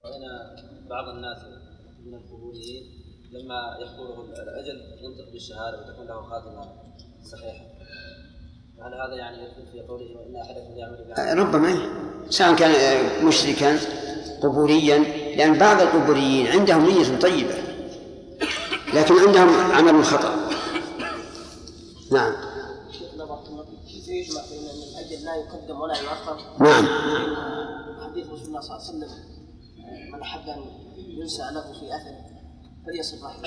وأنا بعض الناس من القبوريين لما يحضره الأجل ينطق بالشهادة وتكون له خاتمة صحيحة، هل هذا يعني يدخل في قوله وإن أحدكم يعمل ربما سواء كان مشركا قبوريا، لأن بعض القبوريين عندهم نية طيبة لكن عندهم عمل خطأ. نعم. كيف يجمع بين أن الأجل لا يقدم ولا يؤخر؟ نعم. حديث رسول الله صلى الله عليه وسلم من أحب أن ينسى له في أثره فليصل رحمه.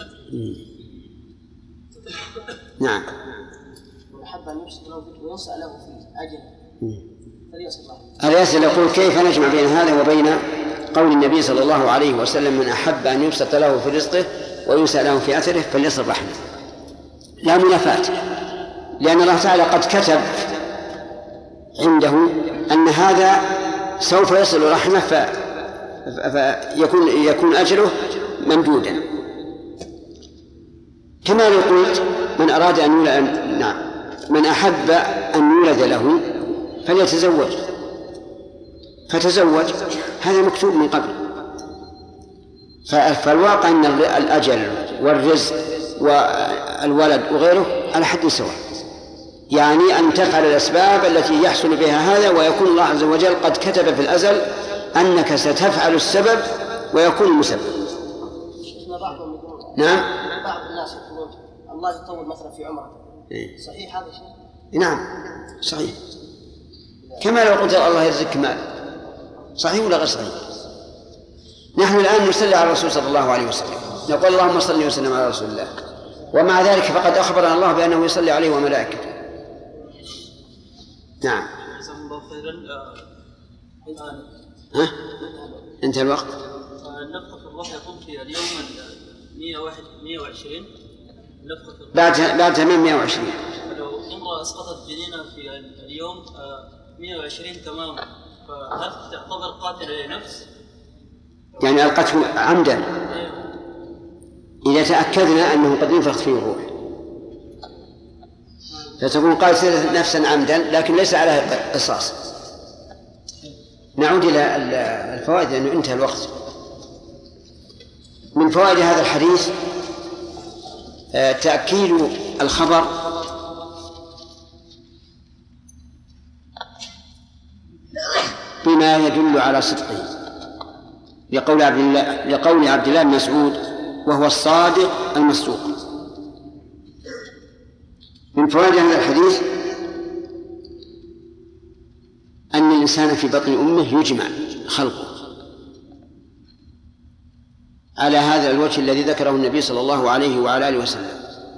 نعم. من أحب أن ينسى له في أجله فليصل رحمه. الياسر يقول كيف نجمع بين هذا وبين قول النبي صلى الله عليه وسلم من أحب أن يبسط له في رزقه وينسى له في أثره فليصل رحمه؟ لا منافاة، لأن الله تعالى قد كتب عنده أن هذا سوف يصل رحمه فيكون أجله ممدودا. كما لو قلت من أراد أن يولد، نعم، من أحب أن يولد له فليتزوج فتزوج، هذا مكتوب من قبل. فالواقع أن الأجل والرزق والولد وغيره على حد سواء، يعني أن تفعل الأسباب التي يحصل بها هذا، ويكون الله عز وجل قد كتب في الأزل أنك ستفعل السبب ويكون المسبب. نعم. بعض الناس يقولون الله يطول مثلا في عمره، صحيح هذا الشيء؟ نعم صحيح، كما لو قلت الله يرزقك مال، صحيح ولا غير صحيح؟ نحن الآن نصلي على الرسول صلى الله عليه وسلم، نقول اللهم صل وسلم على رسول الله، ومع ذلك فقد أخبرنا الله بأنه يصلي عليه وملائكته. نعم. جزاكم الله خيرا. انتهى الوقت. النفخة في الروح يكون في اليوم 120 نفخة بعد تمام 120. لو امرأة أسقطت جنينها في اليوم 120 تماما، فهل تعتبر قاتلة لنفس؟ يعني ألقته عمدا إذا تأكدنا أنه قد نفخت فيه الروح، فتكون قاتلة نفسا عمدا لكن ليس عليها قصاص. نعود إلى الفوائد لأنه انتهى الوقت. من فوائد هذا الحديث تأكيد الخبر بما يدل على صدقه، لقول عبد الله بن مسعود وهو الصادق المصدوق. من فوائد هذا الحديث أن الإنسان في بطن أمه يجمع خلقه على هذا الوجه الذي ذكره النبي صلى الله عليه وعلى آله وسلم.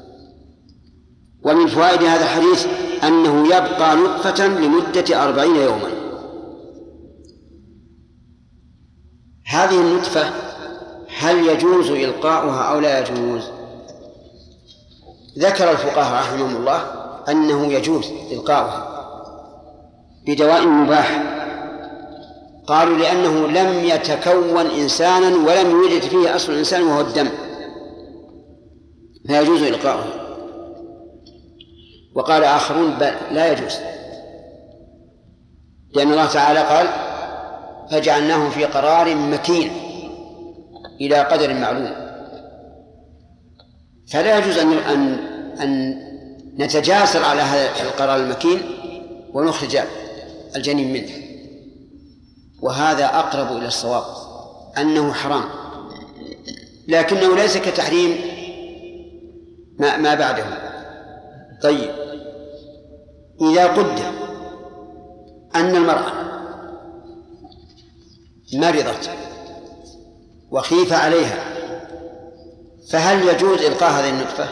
ومن فوائد هذا الحديث أنه يبقى نطفة لمدة 40 يوما. هذه النطفة هل يجوز إلقاؤها أو لا يجوز؟ ذكر الفقهاء رحمهم الله أنه يجوز إلقاؤها بدواء مباح، قالوا لأنه لم يتكون إنسانا ولم يوجد فيه أصل الإنسان وهو الدم، فيجوز إلقاؤه. وقال آخرون بل لا يجوز، لأن الله تعالى قال فجعلناه في قرار مكين إلى قدر معلوم، فلا يجوز أن نتجاسر على هذا القرار المكين ونخرج الجنين منه. وهذا أقرب إلى الصواب أنه حرام، لكنه ليس كتحريم ما بعده. طيب، إذا قدر أن المرأة مرضت وخيف عليها فهل يجوز إلقاء هذه النطفة؟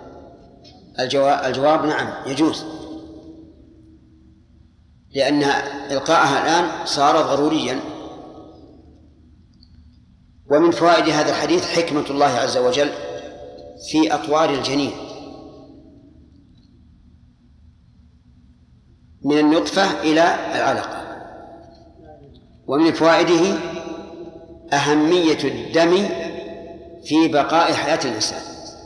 الجواب نعم يجوز، لأن إلقاءها الآن صار ضروريا. ومن فوائد هذا الحديث حكمة الله عز وجل في أطوار الجنين من النطفة إلى العلقة. ومن فوائده أهمية الدم في بقاء حياة الإنسان.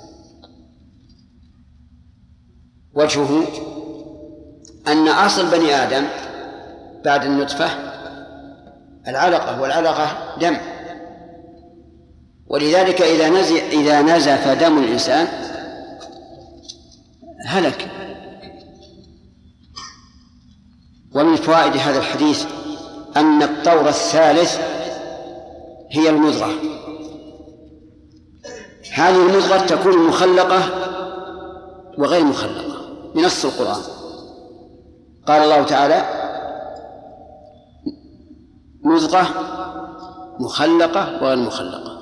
وجهه أن أصل بني آدم بعد النطفة العلقة، والعلقة دم، ولذلك إذا نزف دم الإنسان هلك. ومن فوائد هذا الحديث أن الطور الثالث هي المضغة. هذه المضغة تكون مخلقة وغير مخلقة بنص القرآن. قال الله تعالى: مضغة مخلقة وغير مخلقة.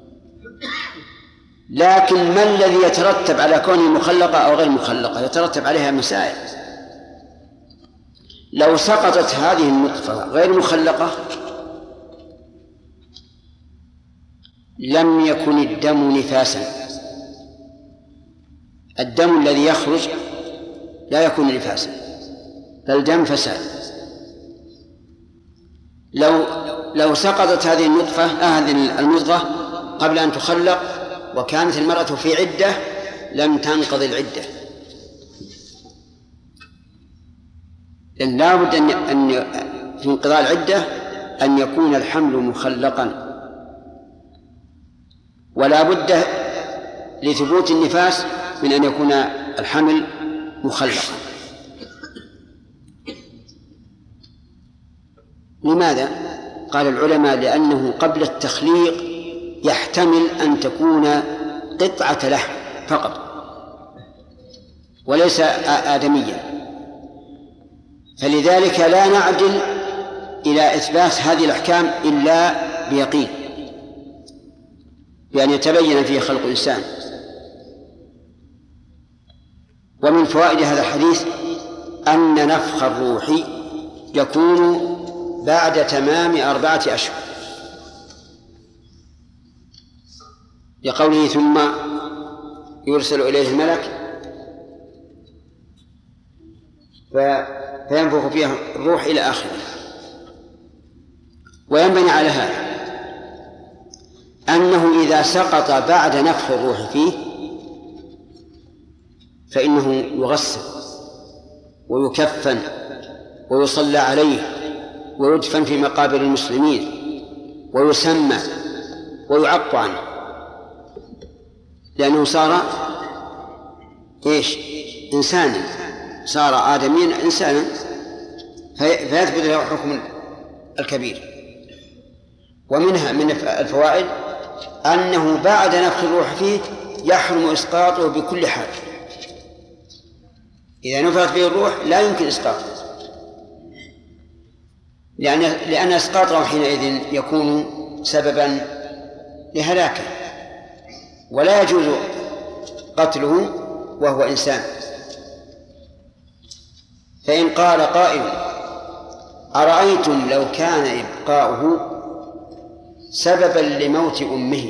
لكن ما الذي يترتب على كونه مخلقة أو غير مخلقة؟ يترتب عليها مسائل. لو سقطت هذه النطفة غير مخلقة لم يكن الدم نفاسا. الدم الذي يخرج لا يكون نفاسا بل دم فساد. لو سقطت هذه النطفة هذه المضغة قبل أن تخلق وكانت المرأة في عدة لم تنقضي العدة، لأن لا بد أن في انقضاء العدة أن يكون الحمل مخلقا، ولا بد لثبوت النفاس من أن يكون الحمل مخلقا. لماذا؟ قال العلماء: لأنه قبل التخليق يحتمل أن تكون قطعة لحم فقط وليس آدميا، فلذلك لا نعدل إلى إثبات هذه الأحكام إلا بيقين، بأن يتبين فيه خلق الإنسان. ومن فوائد هذا الحديث أن نفخ الروح يكون بعد تمام 4 أشهر، لقوله: ثم يرسل إليه الملك فينفخ فيها الروح إلى آخره. وينبني على هذا أنه إذا سقط بعد نفخ الروح فيه فإنه يغسل ويكفن ويصلى عليه ويدفن في مقابر المسلمين ويسمى ويعق عنه، لأنه صار إنسانا، صار آدميا إنسانا، فيثبت له حكم الكبير. ومنها من الفوائد أنه بعد نفخ الروح فيه يحرم إسقاطه بكل حال. إذا نفخت فيه الروح لا يمكن إسقاطه، لأن إسقاطه حينئذ يكون سببا لهلاكه، ولا يجوز قتله وهو إنسان. فإن قال قائل: أرأيتم لو كان إبقاؤه سببا لموت أمه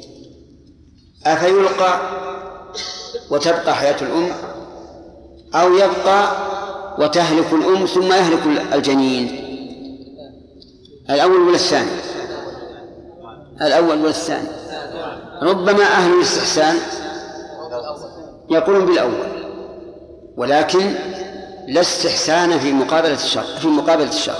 أفيلقى وتبقى حياة الأم، أو يبقى وتهلك الأم ثم يهلك الجنين؟ الأول ولا الثاني؟ الأول ولا الثاني؟ ربما أهل الاستحسان يقولون بالأول، ولكن لا استحسان في مقابلة الشر.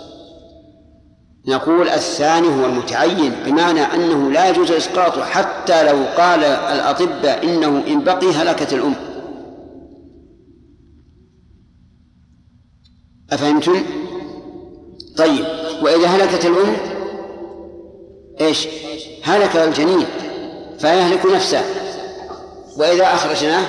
نقول الثاني هو المتعين، بمعنى أنه لا يجوز إسقاطه حتى لو قال الأطباء إنه إن بقي هلكت الأم. أفهمتم؟ طيب، وإذا هلكت الأم هلك الجنين فيهلك نفسه، وإذا أخرجناه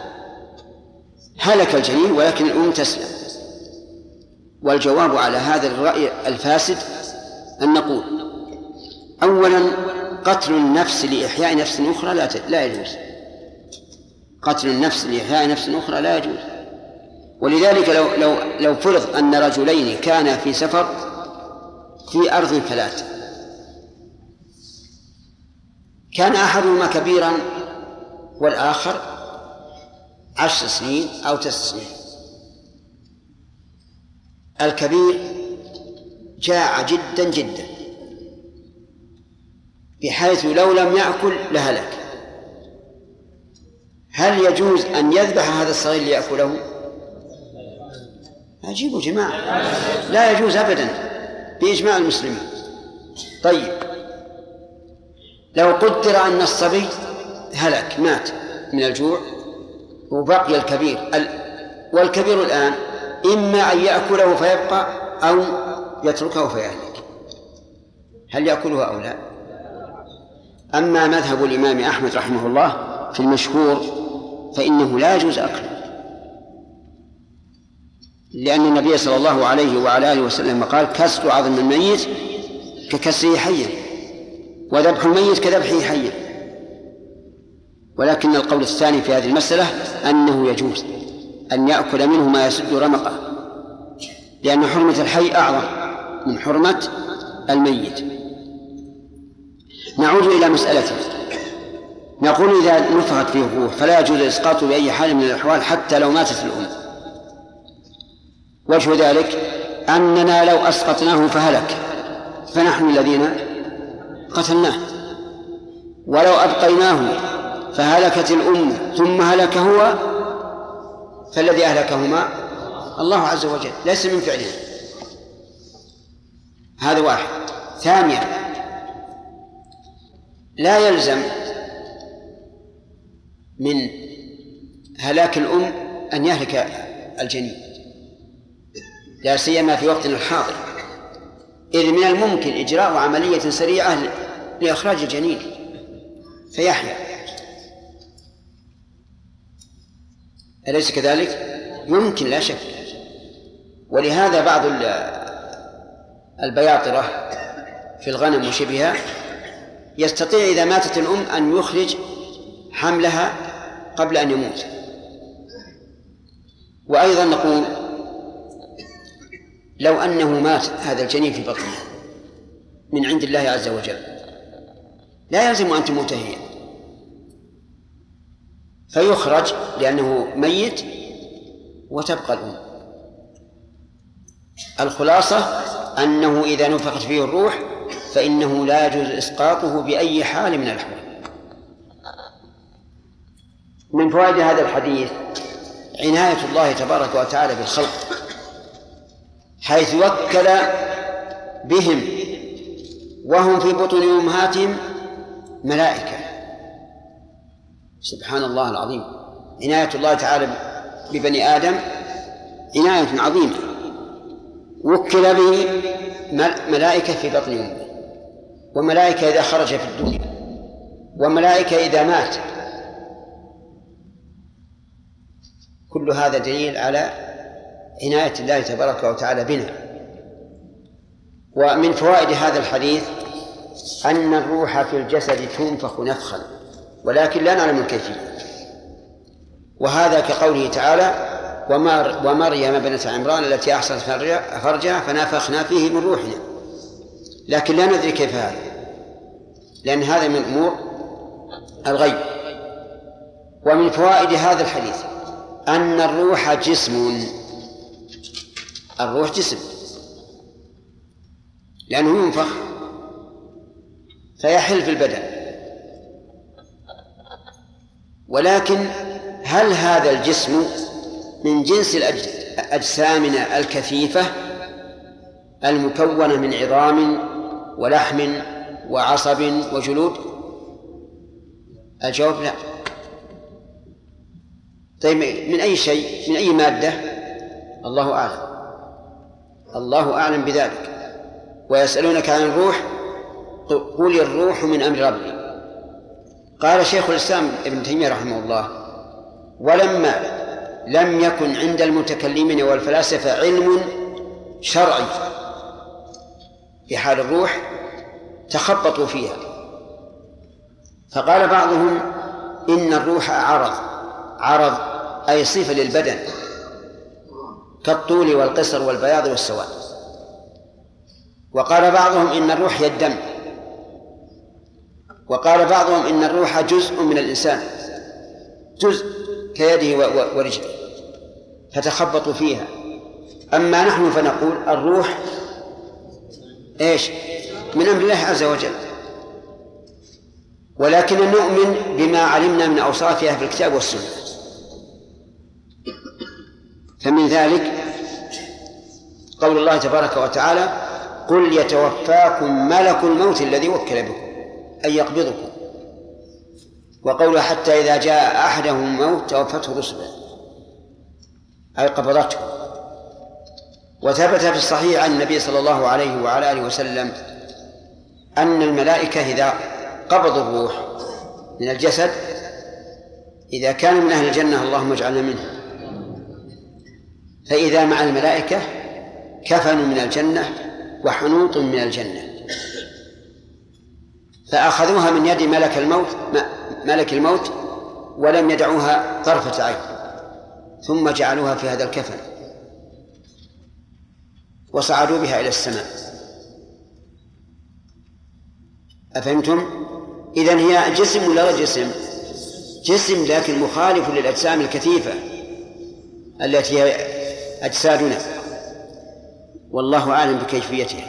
هلك الجنين ولكن الأم تسلم. والجواب على هذا الرأي الفاسد أن نقول: أولا، قتل النفس لإحياء نفس أخرى لا يجوز. قتل النفس لإحياء نفس أخرى لا يجوز. ولذلك لو فرض أن رجلين كانا في سفر في أرض فلات، كان أحدهما كبيرا والآخر 10 سنين أو 9 سنين، الكبير جاع جدا جدا بحيث لو لم يأكل لهلك. هل يجوز أن يذبح هذا الصغير ليأكله؟ أجيبوا جماعة، لا يجوز أبدا بإجماع المسلمين. طيب، لو قدر أن الصبي هلك مات من الجوع وبقي الكبير، والكبير الآن إما أن يأكله فيبقى أو يتركه فيهلك، هل يأكله أو لا؟ أما مذهب الإمام أحمد رحمه الله في المشهور فإنه لا يجوز أكله، لأن النبي صلى الله عليه وعلى آله وسلم قال: كسر عظم الميت ككسره حيا، وذبح الميت كذبحه حيا. ولكن القول الثاني في هذه المسألة أنه يجوز أن يأكل منه ما يسد رمقه، لأن حرمة الحي أعظم من حرمة الميت. نعود إلى مسألته، نقول: إذا نفخت فيه الروح فلا يجوز إسقاطه بأي حال من الأحوال حتى لو ماتت الأم. وجه ذلك أننا لو أسقطناه فهلك فنحن الذين قتلناه، ولو أبقيناه فهلكت الأم ثم هلك هو فالذي أهلكهما الله عز وجل، ليس من فعله. هذا واحد. ثانيا، لا يلزم من هلاك الأم أن يهلك الجنين، لا سيما في وقتنا الحاضر، إذ من الممكن إجراء عملية سريعة لإخراج الجنين فيحيا، أليس كذلك؟ يمكن لا شك. ولهذا بعض البياطرة في الغنم وشبهها يستطيع إذا ماتت الأم أن يخرج حملها قبل أن يموت. وأيضا نقول: لو أنه مات هذا الجنين في بطنه من عند الله عز وجل لا يلزم أن تموت هي، فيخرج لأنه ميت وتبقى الأم. الخلاصة أنه إذا نفخت فيه الروح فإنه لا يجوز إسقاطه بأي حال من الأحوال. من فوائد هذا الحديث عناية الله تبارك وتعالى بالخلق، حيث وكل بهم وهم في بطون أمهاتهم ملائكة. سبحان الله العظيم، عناية الله تعالى ببني آدم عناية عظيمة. وكل به ملائكة في بطن أمه، وملائكة إذا خرج في الدنيا، وملائكة إذا مات. كل هذا دليل على عناية الله تبارك وتعالى بنا. ومن فوائد هذا الحديث أن الروح في الجسد تنفخ نفخا، ولكن لا نعلم الكيفية، وهذا كقوله تعالى: ومريم ابنة عمران التي أحصنت فرجها فنفخنا فيه من روحنا، لكن لا ندري كيف هذا، لأن هذا من أمور الغيب. ومن فوائد هذا الحديث أن الروح جسم، الروح جسم لأنه ينفخ فيحل في البدن، ولكن هل هذا الجسم من جنس أجسامنا الكثيفة المكونة من عظام ولحم وعصب وجلود؟ الجواب لا. طيب من أي شيء، من أي مادة؟ الله أعلم، الله أعلم بذلك. ويسألونك عن الروح قل الروح من أمر ربي. قال شيخ الإسلام ابن تيمية رحمه الله: ولما لم يكن عند المتكلمين والفلاسفة علم شرعي في حال الروح تخبطوا فيها، فقال بعضهم إن الروح عرض أي صفة للبدن كالطول والقصر والبياض والسواد. وقال بعضهم إن الروح هي الدم، وقال بعضهم إن الروح جزء من الإنسان، جزء كيده ورجله، فتخبطوا فيها. أما نحن فنقول الروح إيش؟ من أمر الله عز وجل، ولكن نؤمن بما علمنا من أوصافها في الكتاب والسنة. فمن ذلك قول الله تبارك وتعالى: قل يتوفاكم ملك الموت الذي وكل بكم أي يقبضكم. وقوله حتى إذا جاء أحدهم الموت توفته رسله أي قبضته. وثبت في الصحيح عن النبي صلى الله عليه وعلى آله وسلم أن الملائكة إذا قبضوا الروح من الجسد إذا كانوا من أهل الجنة اللهم اجعلنا منهم، فإذا مع الملائكة كفن من الجنة وحنوط من الجنة، فأخذوها من يد ملك الموت ولم يدعوها طرفة عين، ثم جعلوها في هذا الكفن وصعدوا بها إلى السماء. أفهمتم؟ إذن هي جسم ولا غير جسم؟ جسم لكن مخالف للأجسام الكثيفة التي هي أجسادنا، والله أعلم بكيفيتها.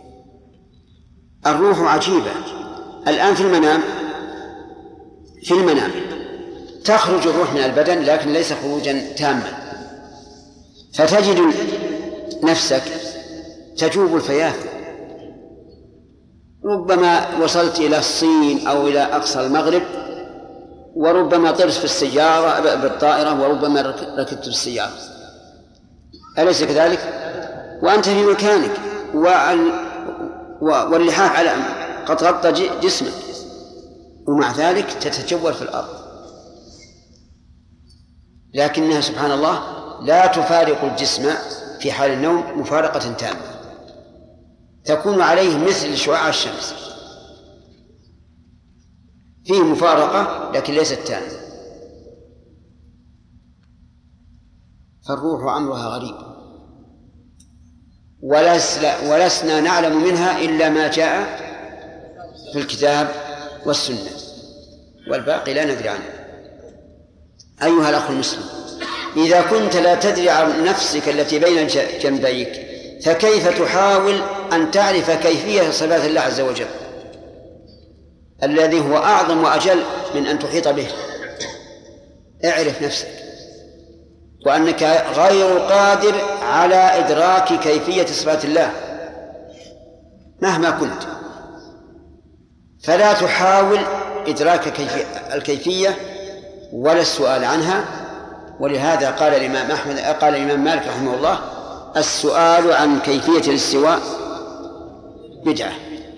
الروح عجيبة. الآن في المنام تخرج الروح من البدن لكن ليس خروجا تاما، فتجد نفسك تجوب الفيافع، ربما وصلت إلى الصين أو إلى أقصى المغرب، وربما طرت في السيارة بالطائرة، وربما ركبت في السيارة، أليس كذلك؟ وأنت في مكانك واللحاف على قد غطى جسمك، ومع ذلك تتجول في الأرض. لكنها سبحان الله لا تفارق الجسم في حال النوم مفارقة تامة، تكون عليه مثل شعاع الشمس، فيه مفارقة لكن ليست تامة. فالروح أمرها غريب، ولسنا نعلم منها إلا ما جاء في الكتاب والسنة، والباقي لا ندري عنه. أيها الأخ المسلم، إذا كنت لا تدري عن نفسك التي بين جنبيك فكيف تحاول أن تعرف كيفية صفات الله عز وجل الذي هو أعظم وأجل من أن تحيط به؟ اعرف نفسك وأنك غير قادر على إدراك كيفية صفات الله مهما كنت، فلا تحاول إدراك الكيفية ولا السؤال عنها. ولهذا قال الإمام مالك رحمه الله: السؤال عن كيفية الاستواء بدعة.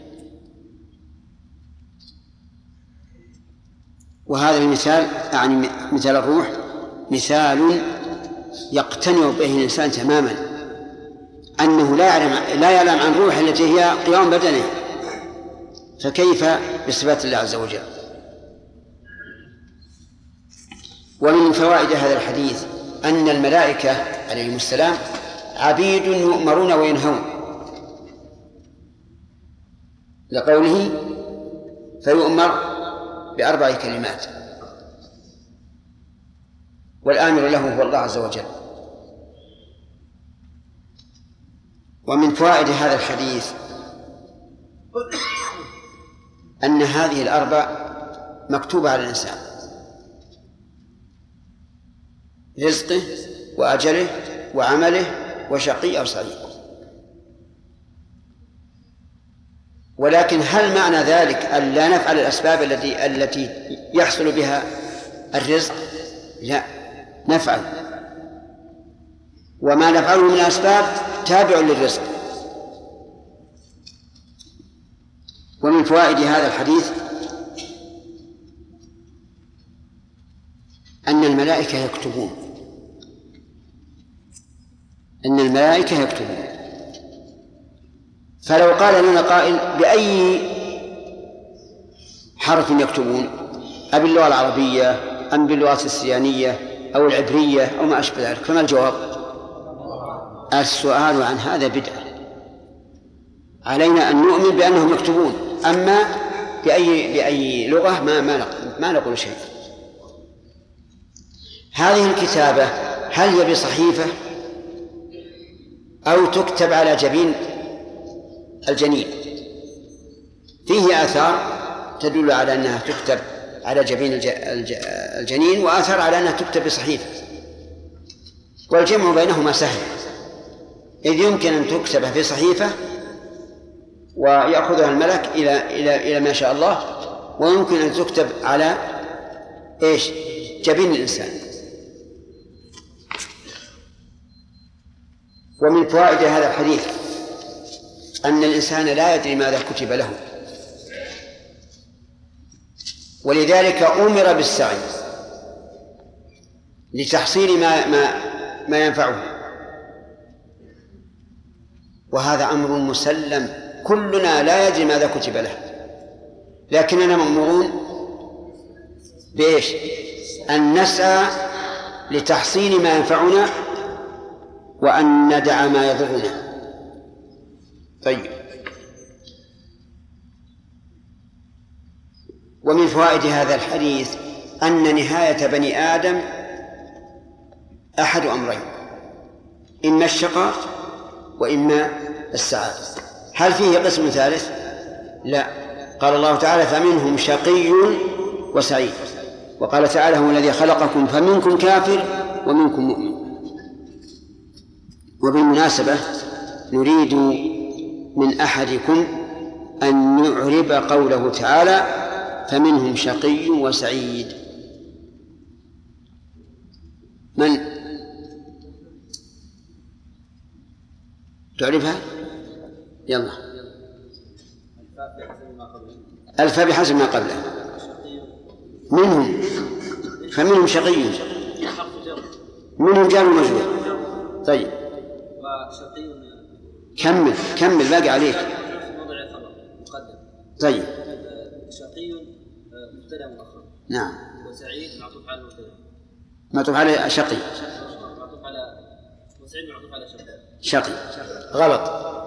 وهذا المثال يعني مثال الروح مثال يقتنع به الإنسان تماما، أنه لا يعلم عن روح التي هي قيام بدنه، فكيف بصفات الله عز وجل؟ ومن فوائد هذا الحديث أن الملائكة عليهم السلام عبيد يؤمرون وينهون، لقوله: فيؤمر ب4 كلمات، والآمر له هو الله عز وجل. ومن فوائد هذا الحديث أن هذه ال4 مكتوبة على الإنسان: رزقه وأجله وعمله وشقي أو سعيد. ولكن هل معنى ذلك أن لا نفعل الأسباب التي يحصل بها الرزق؟ لا، نفعل، وما نفعله من الأسباب تابع للرزق. ومن فوائد هذا الحديث أن الملائكة يكتبون، فلو قال لنا قائل: بأي حرف يكتبون؟ أباللغة العربية أم باللغة السريانية أو العبرية أو ما أشبه ذلك؟ فما الجواب؟ السؤال عن هذا بدعة، علينا أن نؤمن بأنهم يكتبون، أما بأي لغة ما نقول شيء. هذه الكتابة هل هي بصحيفة أو تكتب على جبين الجنين؟ فيه آثار تدل على أنها تكتب على جبين الجنين، وآثار على أنها تكتب بصحيفة، والجمع بينهما سهل، إذ يمكن أن تكتب في صحيفة ويأخذها الملك إلى ما شاء الله، ويمكن أن تكتب على إيش؟ جبين الإنسان. ومن فوائد هذا الحديث أن الإنسان لا يدري ماذا كتب له، ولذلك أمر بالسعي لتحصيل ما ينفعه، وهذا أمر مسلم، كلنا لا يدري ماذا كتب له، لكننا مأمورون بإيش؟ أن نسعى لتحصيل ما ينفعنا وأن ندع ما يضرنا. طيب، ومن فوائد هذا الحديث أن نهاية بني آدم أحد أمرين، إما الشقاء وإما السعادة. هل فيه قسم ثالث؟ لا. قال الله تعالى: فمنهم شقي وسعيد. وقال تعالى: هو الذي خلقكم فمنكم كافر ومنكم مؤمن. وبالمناسبة نريد من أحدكم أن يعرب قوله تعالى: فمنهم شقي وسعيد. من تعرفها؟ يلا. الفاء بحسب ما قبله. منهم، فمنهم شقي، منهم جار ومجرور. طيب، كمل باقي عليك. طيب، شقي مبتدأ مؤخر. نعم. وسعيد معطوف على المبتدأ. معطوف على شقي. معطوف على وسعيد معطوف على شقي. غلط.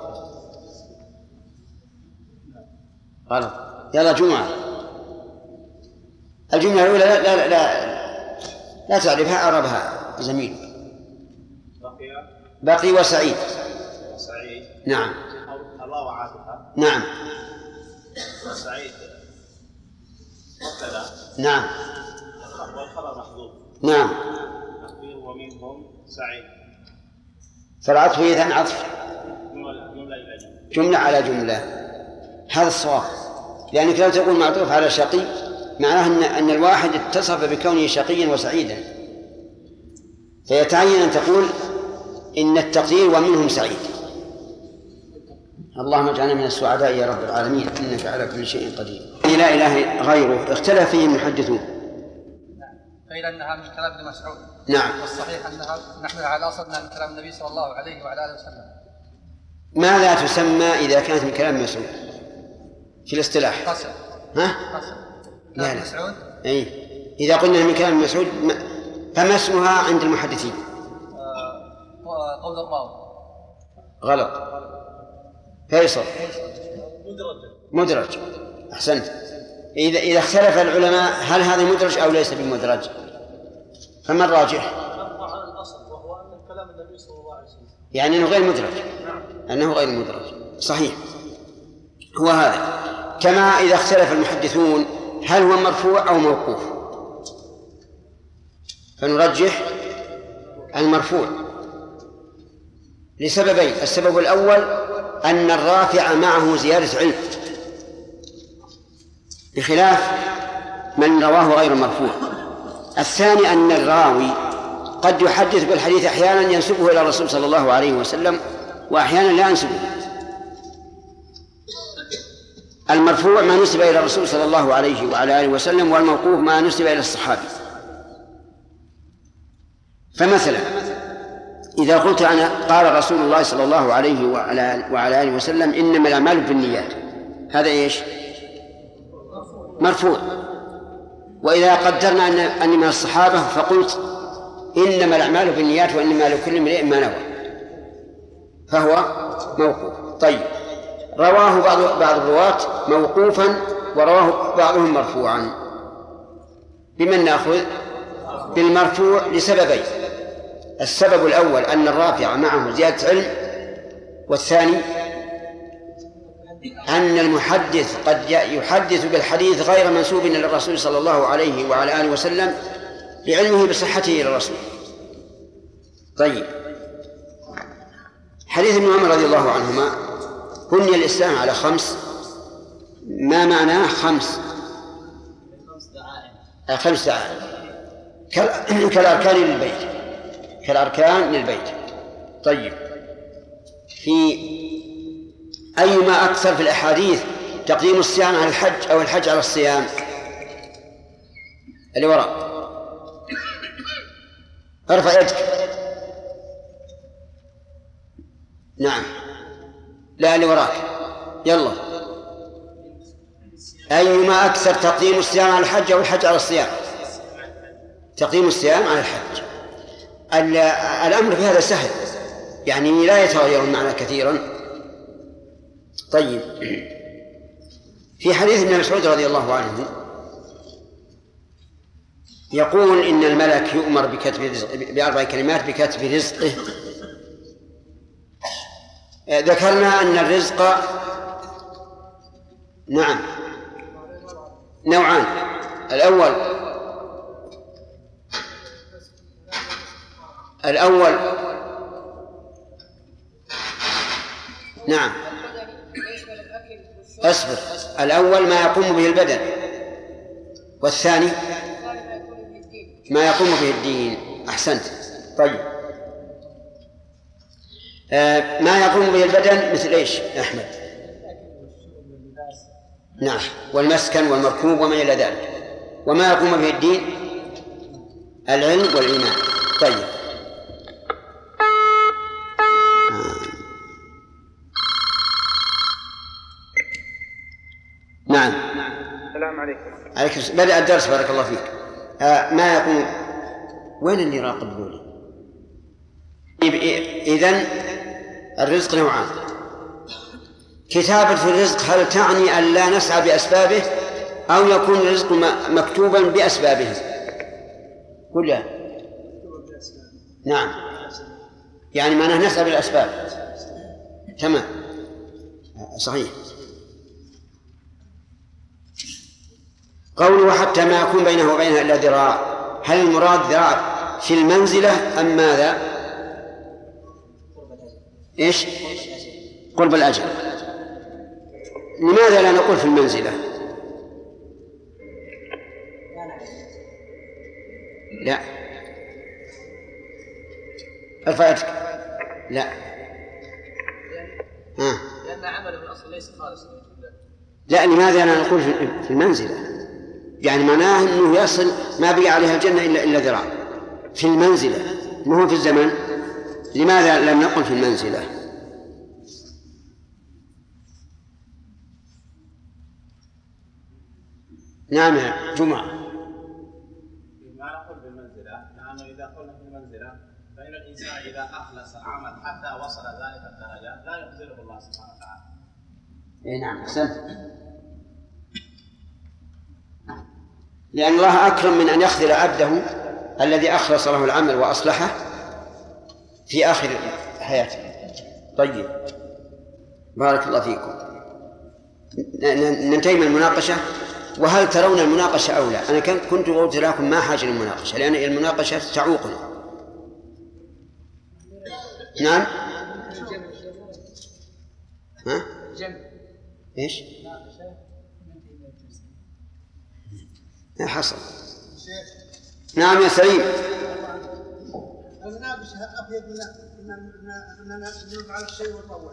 غلط. يلا جمعة. الجملة الأولى لا تعرفها، أعربها زميل. بقي وسعيد. نعم. الله وعاتها. نعم. وسعيد مبتدأ. نعم. والخبر محذوف. نعم. ومنهم سعيد. فالعطف إذن عطف جملة على جملة. هذا الصواب، لأنك لو تقول معطوف على شقي معناه أن الواحد اتصف بكونه شقيا وسعيدا، فيتعين أن تقول إن التقدير ومنهم سعيد. اللهم اجعلنا من السعداء يا رب العالمين، إنك على كل شيء قدير. لا إله غيره اختلف فيه المحدثون. قيل أنها من كلام ابن مسعود. نعم. والصحيح أنها نحملها على أصل من كلام النبي صلى الله عليه وعلى آله وسلم. ماذا تسمى إذا كانت من كلام مسعود في الاصطلاح؟ قصر. ها؟ قصر. لا. مسعود. أي إذا قلنا من كلام مسعود فما اسمها عند المحدثين؟ قول الراوي. غلط. فيصل. مدرج. أحسنت. إذا اختلف العلماء هل هذا مدرج أو ليس بمدرج، فما الراجح؟ على الأصل وهو أن كلام النبي صلى الله عليه وسلم، يعني أنه غير مدرج. أنه غير مدرج صحيح. هو هذا. كما إذا اختلف المحدثون هل هو مرفوع أو موقوف، فنرجح المرفوع لسببين. السبب الأول أن الرافع معه زيادة علم، بخلاف من رواه غير مرفوع. الثاني أن الراوي قد يحدث بالحديث أحيانا ينسبه إلى الرسول صلى الله عليه وسلم وأحيانا لا ينسبه. المرفوع ما نسب إلى الرسول صلى الله عليه وعلى آله وسلم، والموقوف ما نسب إلى الصحابي. فمثلا إذا قلت أنا قال رسول الله صلى الله عليه وعلى آله وسلم إنما الأعمال بالنيات، هذا إيش؟ مرفوع. وإذا قدرنا أني من الصحابة فقلت إنما الأعمال بالنيات وإنما لكل امرئ ما نوى، فهو موقوف. طيب، رواه بعض الرواة موقوفا ورواه بعضهم مرفوعا. بمن نأخذ؟ بالمرفوع لسببين. السبب الأول أن الرافع معه زيادة علم، والثاني أن المحدث قد يحدث بالحديث غير منسوب إلى الرسول صلى الله عليه وعلى آله وسلم لعلمه بصحته إلى الرسول. طيب، حديث ابن عمر رضي الله عنهما بني الإسلام على 5. ما معناه 5؟ 5 دعائم كالأركان للبيت. طيب، في أيما أكثر في الأحاديث تقديم الصيام على الحج أو الحج على الصيام؟ اللي وراء ارفع يدك. نعم، لا اللي وراك، يلا. أيما أكثر تقديم الصيام على الحج أو الحج على الصيام؟ تقديم الصيام على الحج. الأمر في هذا سهل، يعني لا يتغير المعنى كثيرا. طيب، في حديث ابن مسعود رضي الله عنه يقول إن الملك يؤمر ب4 كلمات بكتب رزقه. ذكرنا أن الرزق نعم نوعان. الأول نعم أصبر. الأول ما يقوم به البدن، والثاني ما يقوم به الدين. أحسنت. طيب، ما يقوم به البدن مثل إيش أحمد؟ نعم، والمسكن والمركوب وما إلى ذلك. وما يقوم به الدين العلم والإيمان. طيب، نعم. السلام عليكم. عليكم. بدأ الدرس بارك الله فيك. ما يقوم. وين اللي راقب ذولي؟ إذن الرزق نوعان. كتابة الرزق هل تعني أن لا نسعى بأسبابه أو يكون الرزق مكتوبا بأسبابه؟ قل لا. نعم، يعني معناه نسعى بالأسباب. تمام، صحيح. قوله حتى ما يكون بينه وبينها إلا ذراع، هل المراد ذراع في المنزلة أم ماذا؟ إيش؟ قرب الأجل. لماذا لا نقول في المنزلة؟ لا، ارفع يدك. لا، لأن عمله في الأصل ليس خالصا. لا، لماذا لا نقول في المنزلة؟ يعني معناه أنه يصل ما بقي عليها الجنة إلا ذراع في المنزلة، ما هو في الزمن. لماذا لم نقل في المنزلة؟ نعم يا جمعة. ما نقول بالمنزلة، لأنه إذا قلنا في المنزلة فإن الإنسان إذا أخلص العمل حتى وصل ذلك الدرجة لا يخزره الله سبحانه وتعالى. نعم، أحسنت. لأن الله أكرم من أن يخذل عبده الذي أخلص له العمل وأصلحه في آخر حياته. طيب، بارك الله فيكم. ننتهي من المناقشة. وهل ترون المناقشة أو لا؟ أنا كنت قلت لكم ما حاجة للمناقشة، لأن المناقشة تعوقنا. نعم. ها؟ إيش؟ لا حصل. نعم يا سليم. المناقشة أفيد من نجرب على الشيء ونطوع.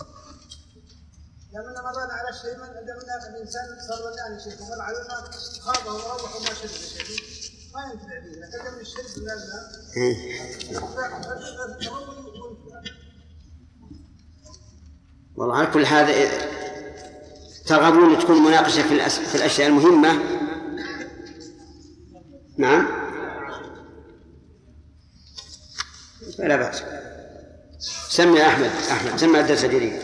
لما مرنا على الشيء من قدمنا الإنسان صار يعني شيء ومر علينا خاضه وروح وما شرب شيء ما ينتفع به. لكن من الشرب لنا والله على كل هذا ترغبون تكون مناقشة في الأشياء المهمة. نعم، فلا بأس. سمي أحمد سمي الدرس الجديد.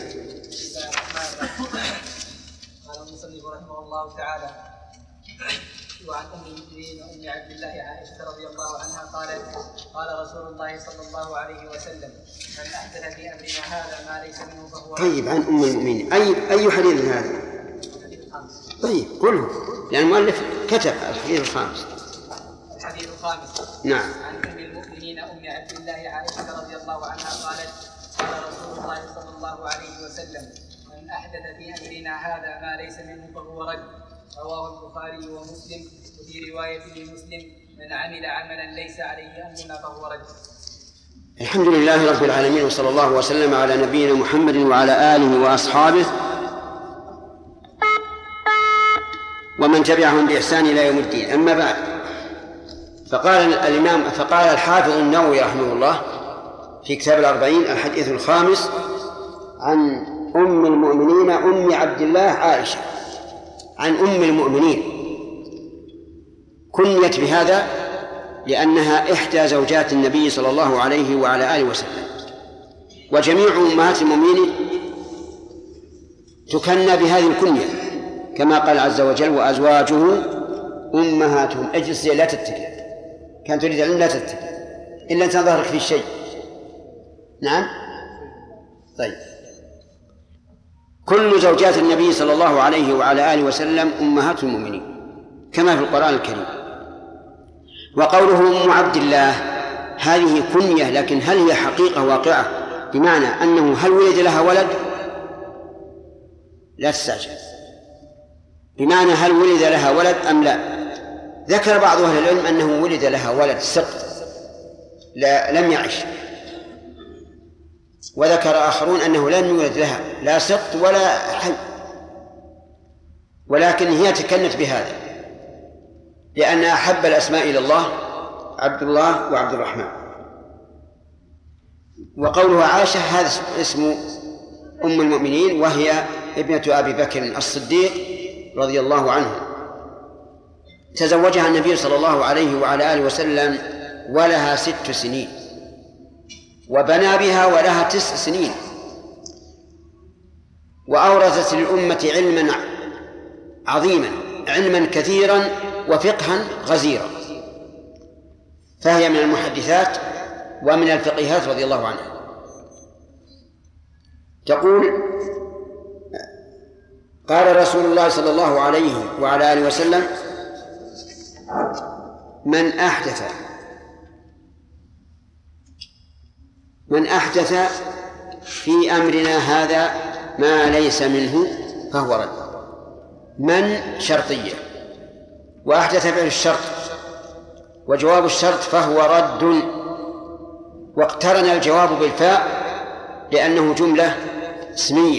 قال المصنف رحمه الله تعالى: وعن ام المؤمنين ام عبد الله عائشه رضي الله عنها قالت: قال رسول الله صلى الله عليه وسلم: من احدث في امرنا هذا ما ليس منه فهو. طيب، عن ام المؤمنين اي حديث هذا؟ الحديث الخامس. طيب قله، لأن المؤلف كتب الحديث الخامس. الحديث الخامس. نعم. عن ام المؤمنين ام عبد الله عائشه رضي الله عنها قالت: قال رسول الله صلى الله عليه وسلم: من أحدث في أمرنا هذا ما ليس منه فهو رد. رواه البخاري ومسلم. وفي رواية لمسلم: من عمل عملا ليس عليه أمرنا فهو رد. الحمد لله رب العالمين، وصلى الله وسلم على نبينا محمد وعلى آله وأصحابه ومن تبعهم بإحسان إلى يوم الدين. أما بعد، فقال الحافظ النووي رحمه الله في كتاب الأربعين الحديث الخامس عن أم المؤمنين أم عبد الله عائشة، عن أم المؤمنين، كنيت بهذا لأنها إحدى زوجات النبي صلى الله عليه وعلى آله وسلم، وجميع أمهات المؤمنين تكنى بهذه الكنية كما قال عز وجل: وأزواجه أمهاتهم. اجلس لا تتكئ، كانت تريد أن لا تتكئ إلا أن تظهرك في الشيء. نعم. طيب، كل زوجات النبي صلى الله عليه وعلى آله وسلم أمهات المؤمنين كما في القرآن الكريم. وقوله أم عبد الله هذه كنية، لكن هل هي حقيقة واقعة؟ بمعنى أنه هل ولد لها ولد؟ لا تستعجل. بمعنى هل ولد لها ولد أم لا؟ ذكر بعض أهل العلم أنه ولد لها ولد سقط لم يعش، وذكر آخرون أنه لم يولد لها لا سقط ولا حي، ولكن هي تكنت بهذا لأن أحب الأسماء إلى الله عبد الله وعبد الرحمن. وقوله عائشة هذا اسم أم المؤمنين، وهي ابنة أبي بكر الصديق رضي الله عنه. تزوجها النبي صلى الله عليه وعلى آله وسلم ولها 6 سنين، وبنى بها ولها 9 سنين، وأورثت للأمة علما عظيما، علما كثيرا وفقها غزيرا، فهي من المحدثات ومن الفقيهات رضي الله عنها. تقول: قال رسول الله صلى الله عليه وعلى آله وسلم: من أحدث في أمرنا هذا ما ليس منه فهو رد. من شرطية، وأحدث فعل الشرط، وجواب الشرط فهو رد، واقترن الجواب بالفاء لأنه جملة اسمية،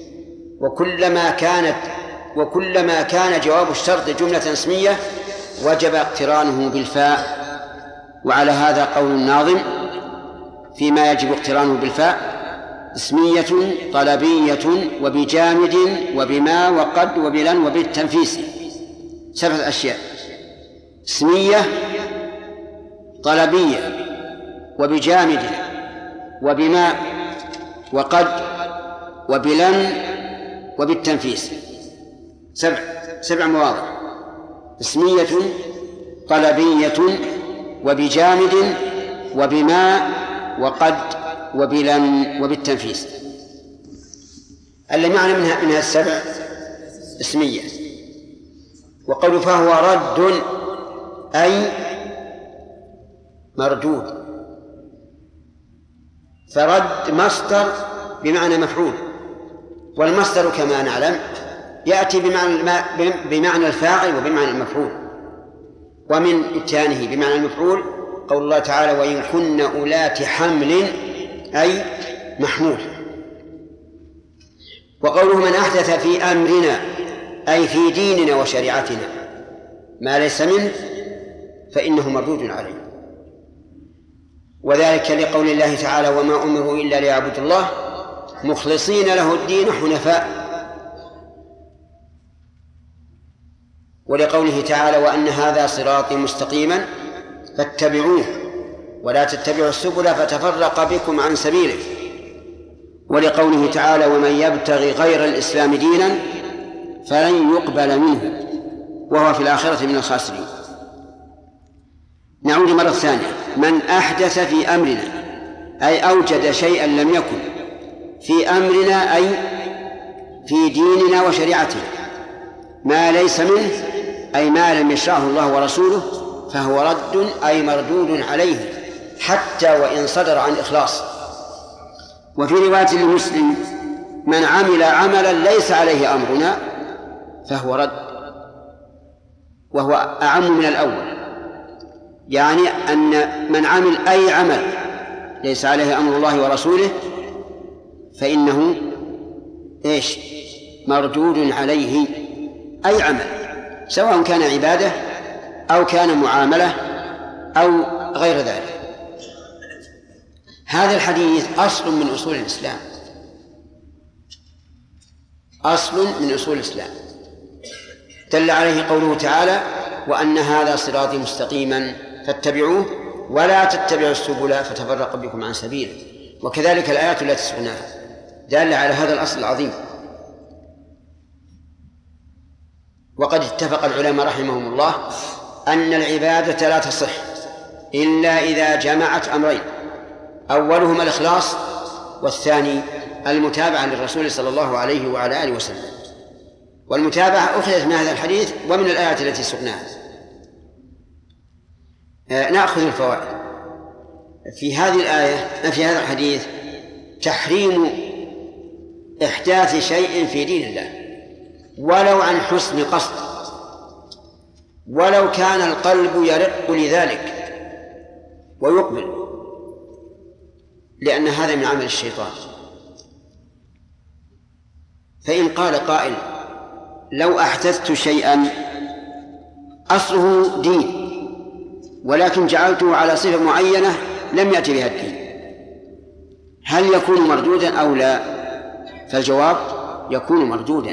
وكلما كان جواب الشرط جملة اسمية وجب اقترانه بالفاء. وعلى هذا قول الناظم فيما يجب اقترانه بالفاء: اسمية طلبية وبجامد وبما وقد وبلن وبالتنفيس. 7 أشياء: اسمية طلبية وبجامد وبما وقد وبلن وبالتنفيس. 7 مواضع: اسمية طلبية وبجامد وبما وقد وبلن وبالتنفيس. اللي معنى منها 7 اسمية. وقول فهو رد أي مردود، فرد مصدر بمعنى مفعول، والمصدر كما نعلم يأتي بمعنى الفاعل وبمعنى المفعول. ومن إتيانه بمعنى المفعول قول الله تعالى: وإن كن أولات حمل أي محمول. وقوله من أحدث في أمرنا أي في ديننا وشريعتنا ما ليس منه فإنه مردود عليه. وذلك لقول الله تعالى: وما أمروا إلا ليعبدوا الله مخلصين له الدين حنفاء. ولقوله تعالى: وأن هذا صراطي مستقيما فاتبعوه ولا تتبعوا السبل فتفرق بكم عن سبيله. ولقوله تعالى: ومن يبتغي غير الإسلام دينا فلن يقبل منه وهو في الآخرة من الخاسرين. نعود مرة ثانية: من أحدث في أمرنا أي أوجد شيئا لم يكن في أمرنا أي في ديننا وشريعتنا ما ليس منه أي ما لم يشرعه الله ورسوله فهو رد أي مردود عليه حتى وإن صدر عن إخلاص. وفي رواية لمسلم: من عمل عملا ليس عليه أمرنا فهو رد، وهو أعم من الأول. يعني أن من عمل أي عمل ليس عليه أمر الله ورسوله فإنه مردود عليه أي عمل، سواء كان عبادة أو كان معاملة أو غير ذلك. هذا الحديث أصل من أصول الإسلام، أصل من أصول الإسلام، دل عليه قوله تعالى: وأن هذا صراطي مستقيما فاتبعوه ولا تتبعوا السبل فتفرق بكم عن سبيله. وكذلك الآيات التي سمعناها دالة على هذا الأصل العظيم. وقد اتفق العلماء رحمهم الله أن العبادة لا تصح إلا إذا جمعت أمرين: أولهما الإخلاص، والثاني المتابعة للرسول صلى الله عليه وعلى آله وسلم. والمتابعة أخذت من هذا الحديث ومن الآيات التي سقناها. نأخذ الفوائد في هذه الآية. في هذا الحديث تحريم إحداث شيء في دين الله ولو عن حسن قصد، ولو كان القلب يرق لذلك ويقبل، لأن هذا من عمل الشيطان. فإن قال قائل: لو أحدثت شيئا أصله دين ولكن جعلته على صفة معينة لم يأتي بها الدين، هل يكون مردودا أو لا؟ فالجواب: يكون مردودا،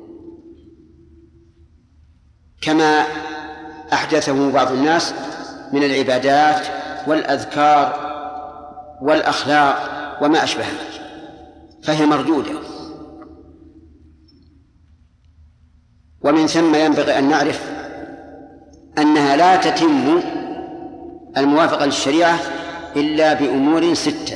كما أحدثه بعض الناس من العبادات والأذكار والأخلاق وما أشبهها، فهي مردودة. ومن ثم ينبغي أن نعرف أنها لا تتم الموافقة للشريعة إلا بأمور 6: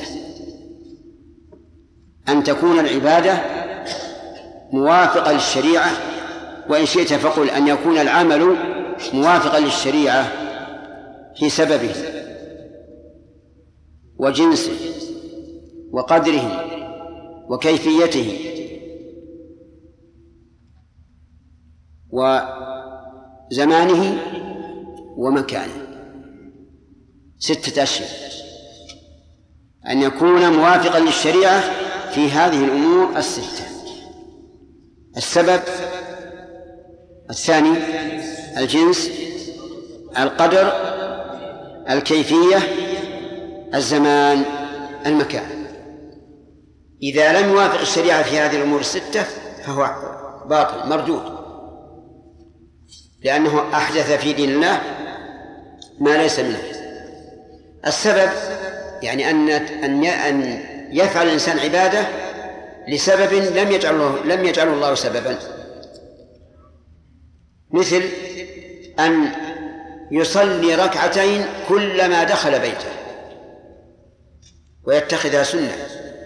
أن تكون العبادة موافقة للشريعة، وإن شئت فقل أن يكون العمل موافقا للشريعة في سببه وجنسه وقدره وكيفيته وزمانه ومكانه. 6 أشياء: أن يكون موافقا للشريعة في هذه الأمور 6: السبب، الثاني الجنس، القدر، الكيفية، الزمان، المكان. إذا لم يوافق الشريعة في هذه الأمور 6 فهو باطل مردود، لأنه أحدث في دين الله ما ليس منه. السبب يعني أن يفعل الإنسان عبادة لسبب لم يجعله الله سببا، مثل أن يصلي 2 ركعتين كلما دخل بيته ويتخذها سنة،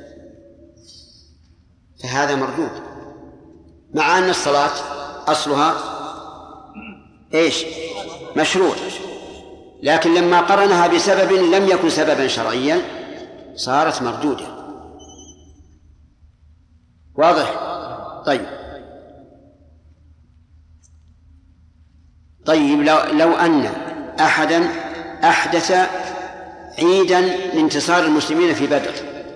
فهذا مردود، مع أن الصلاة أصلها مشروع، لكن لما قرنها بسبب لم يكن سببا شرعيا صارت مردودة. واضح؟ طيب لو أن أحدا أحدث عيدا لانتصار المسلمين في بدر،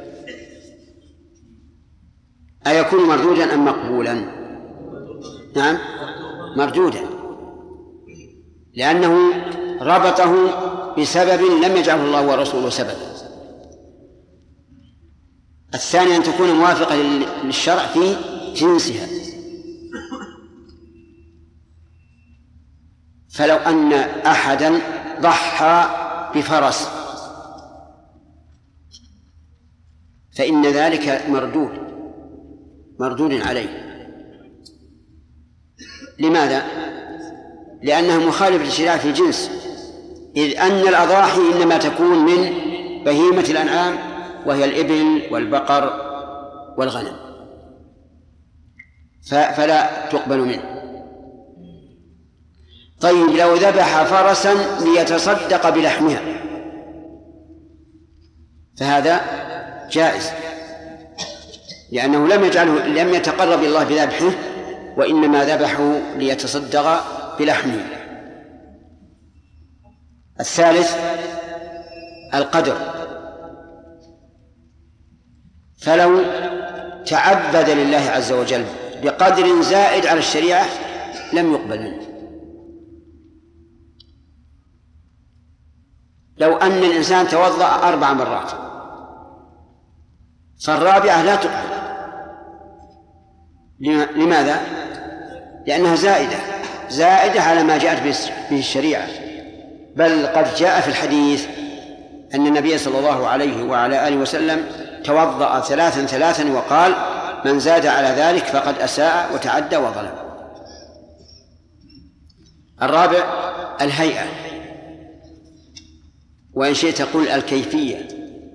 أيكون مردودا أم مقبولا؟ نعم، مردودا، لأنه ربطه بسبب لم يجعله الله ورسوله سببا. الثاني أن تكون موافقة للشرع في جنسها. فلو أن أحدا ضحى بفرس فإن ذلك مردود عليه. لماذا؟ لأنها مخالفة للشريعة في الجنس، إذ أن الأضاحي إنما تكون من بهيمة الأنعام وهي الإبل والبقر والغنم، فلا تقبل منه. طيب لو ذبح فرسا ليتصدق بلحمها فهذا جائز، لأنه لم يتقرب إلى الله بذبحه، وإنما ذبحه ليتصدق بلحمه. الثالث القدر، فلو تعبد لله عز وجل بقدر زائد على الشريعة لم يقبل منه. لو أن الإنسان توضأ 4 مرات فالرابعة لا تقبل. لماذا؟ لأنها زائدة على ما جاءت به الشريعة. بل قد جاء في الحديث أن النبي صلى الله عليه وعلى آله وسلم توضأ 3 وقال: من زاد على ذلك فقد أساء وتعدى وظلم. الرابع الهيئة، وإن شئت قل الكيفية.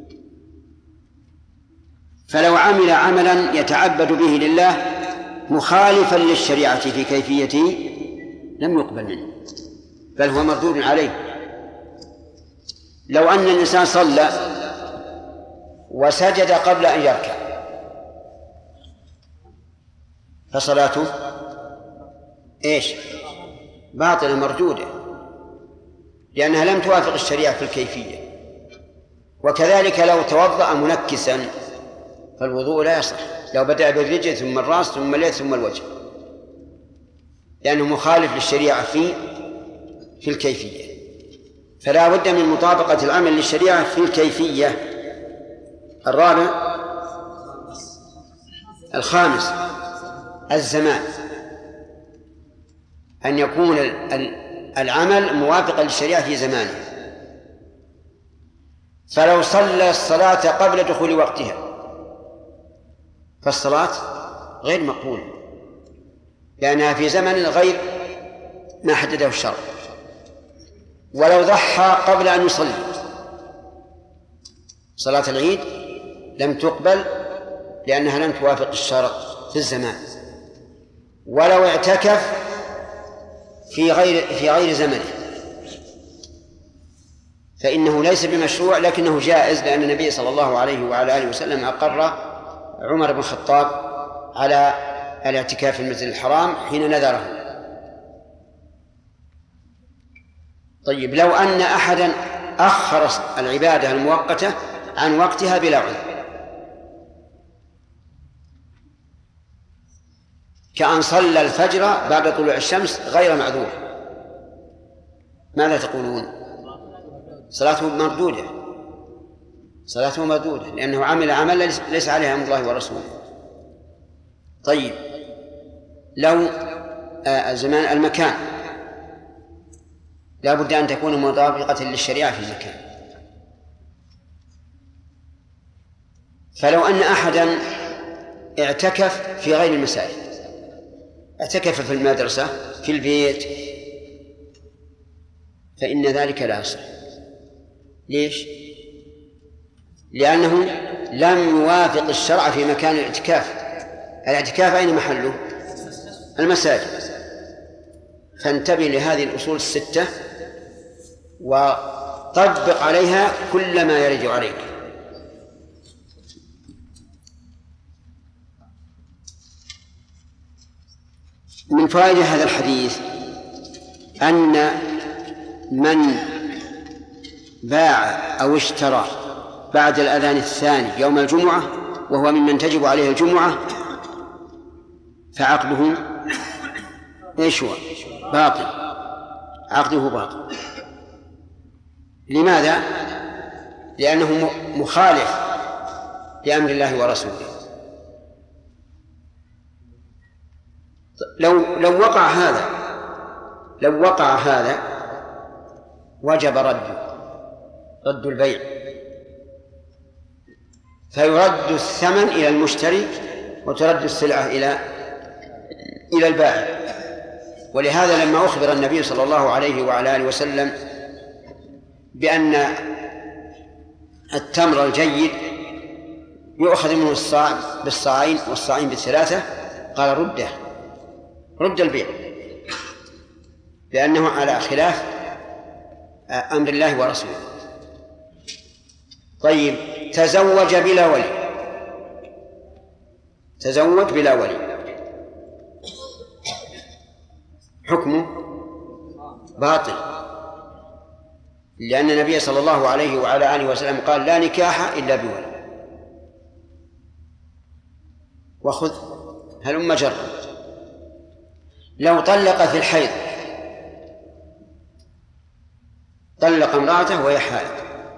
فلو عمل عملا يتعبد به لله مخالفا للشريعة في كيفيته لم يقبل منه، بل هو مردود عليه. لو أن الإنسان صلى وسجد قبل أن يركع فصلاته باطلة مردودة، لأنها لم توافق الشريعة في الكيفية. وكذلك لو توضأ منكسا فالوضوء لا يصح، لو بدأ بالرجل ثم الرأس ثم اليد ثم الوجه، لأنه مخالف للشريعة في الكيفية. فلا بد من مطابقة العمل للشريعة في الكيفية. الرابع الخامس الزمان، أن يكون العمل موافقا للشريعة في زمانه. فلو صلى الصلاة قبل دخول وقتها فالصلاة غير مقبولة، لأنها في زمن غير ما حدده الشرع. ولو ضحى قبل أن يصلي صلاة العيد لم تقبل، لأنها لم توافق الشرع في الزمان. ولو اعتكف في غير زمنه فإنه ليس بمشروع، لكنه جائز، لأن النبي صلى الله عليه وعلى آله وسلم أقر عمر بن الخطاب على الاعتكاف في المسجد الحرام حين نذره. طيب، لو أن أحدا أخر العبادة المؤقتة عن وقتها بلا عذر، كأن صلى الفجر بعد طلوع الشمس غير معذور، ماذا تقولون؟ صلاته مردودة، لأنه عمل عملا ليس عليه أمر الله ورسوله. طيب، لو الزمان المكان لا بد أن تكون مطابقة للشريعة في المكان. فلو أن أحدا اعتكف في غير المساجد، اعتكف في المدرسة في البيت، فإن ذلك لا يصح. ليش؟ لأنه لم يوافق الشرع في مكان الاعتكاف أين محله؟ المساجد. فانتبه لهذه الأصول 6 وطبق عليها كل ما يرد عليك. من فوائد هذا الحديث أن من باع أو اشترى بعد الأذان الثاني يوم الجمعة وهو ممن تجب عليه الجمعة فعقده هو باطل، عقده باطل. لماذا؟ لأنه مخالف لأمر الله ورسوله. لو وقع هذا وجب رد البيع، فيرد الثمن إلى المشتري وترد السلعة إلى البائع. ولهذا لما أخبر النبي صلى الله عليه وعلى آله وسلم بأن التمر الجيد يؤخذ منه الصاع بالصاعين والصاعين بالثلاثة، قال رد البيع، لأنه على خلاف أمر الله ورسوله. طيب، تزوج بلا ولي تزوج بلا ولي حكمه باطل، لأن النبي صلى الله عليه وعلى آله وسلم قال لا نكاح إلا بولي. وخذ هلم جرا، لو طلق في الحيض، طلق امرأته وهي حائض،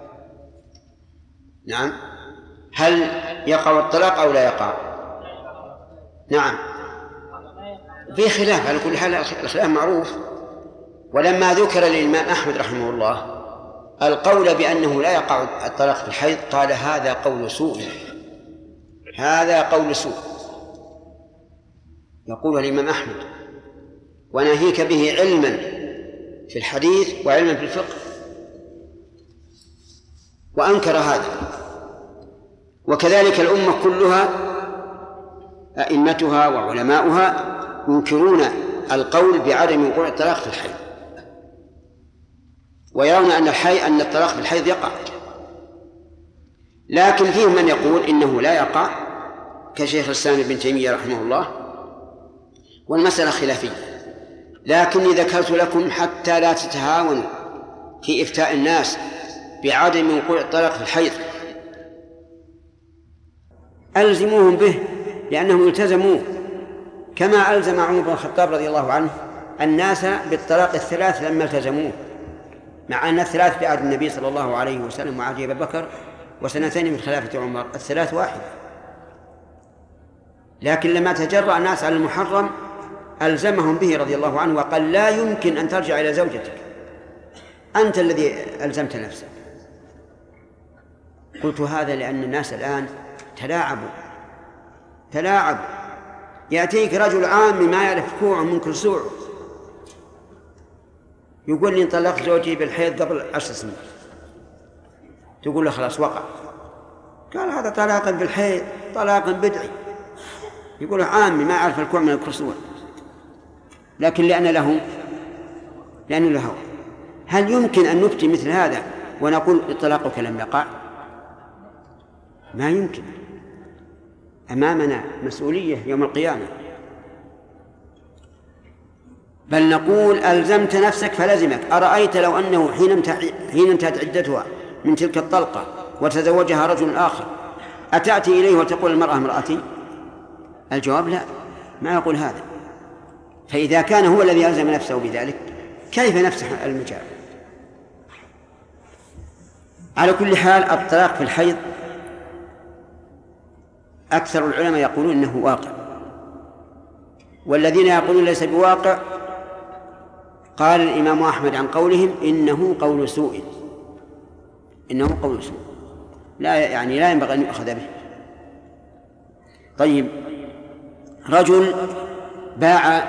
نعم، هل يقع الطلاق أو لا يقع؟ نعم، في خلاف على كل حال، الخلاف معروف. ولما ذكر للإمام أحمد رحمه الله القول بأنه لا يقع الطلاق في الحيض قال هذا قول سوء، هذا قول سوء يقول الإمام أحمد، وناهيك به علما في الحديث وعلما في الفقه، وأنكر هذا. وكذلك الأمة كلها أئمتها وعلماؤها ينكرون القول بعدم وقوع الطلاق في الحيض، ويرون أن الطلاق في الحيض يقع، لكن فيهم من يقول إنه لا يقع كشيخ الإسلام ابن تيمية رحمه الله، والمسألة خلافية. لكني ذكرت لكم حتى لا تتهاونوا في إفتاء الناس بعدم وقوع الطلاق في الحيض، ألزموهم به لأنهم التزموه، كما ألزم عمر بن الخطاب رضي الله عنه الناس بالطلاق الثلاث لما التزموه، مع أن الثلاث بعهد النبي صلى الله عليه وسلم وعهد أبي بكر وسنتين من خلافة عمر، الثلاث واحد. لكن لما تجرأ الناس على المحرم ألزمهم به رضي الله عنه وقال لا يمكن أن ترجع إلى زوجتك، أنت الذي ألزمت نفسك. قلت هذا لأن الناس الآن تلاعبوا. يأتيك رجل عام ما يعرف كوع من كسوع يقول لي طلقت زوجي بالحيض قبل 10 سنين، تقول له خلاص وقع، قال هذا طلاق بالحيض طلاق بدعي، يقول عامي ما يعرف الكوع من الكسوع، لكن لأن له. هل يمكن أن نفتي مثل هذا ونقول طلاقك لم يقع؟ ما يمكن. أمامنا مسؤولية يوم القيامة، بل نقول ألزمت نفسك فلزمك. أرأيت لو أنه حين انتهت عدتها من تلك الطلقة وتزوجها رجل آخر أتأتي إليه وتقول المرأة امرأتي؟ الجواب لا، ما يقول هذا. فإذا كان هو الذي ألزم نفسه بذلك كيف نفسح المجال؟ على كل حال الطلاق في الحيض أكثر العلماء يقولون إنه واقع، والذين يقولون ليس بواقع قال الإمام أحمد عن قولهم إنه قول سوء، لا ينبغي أن يؤخذ به. طيب، رجل باع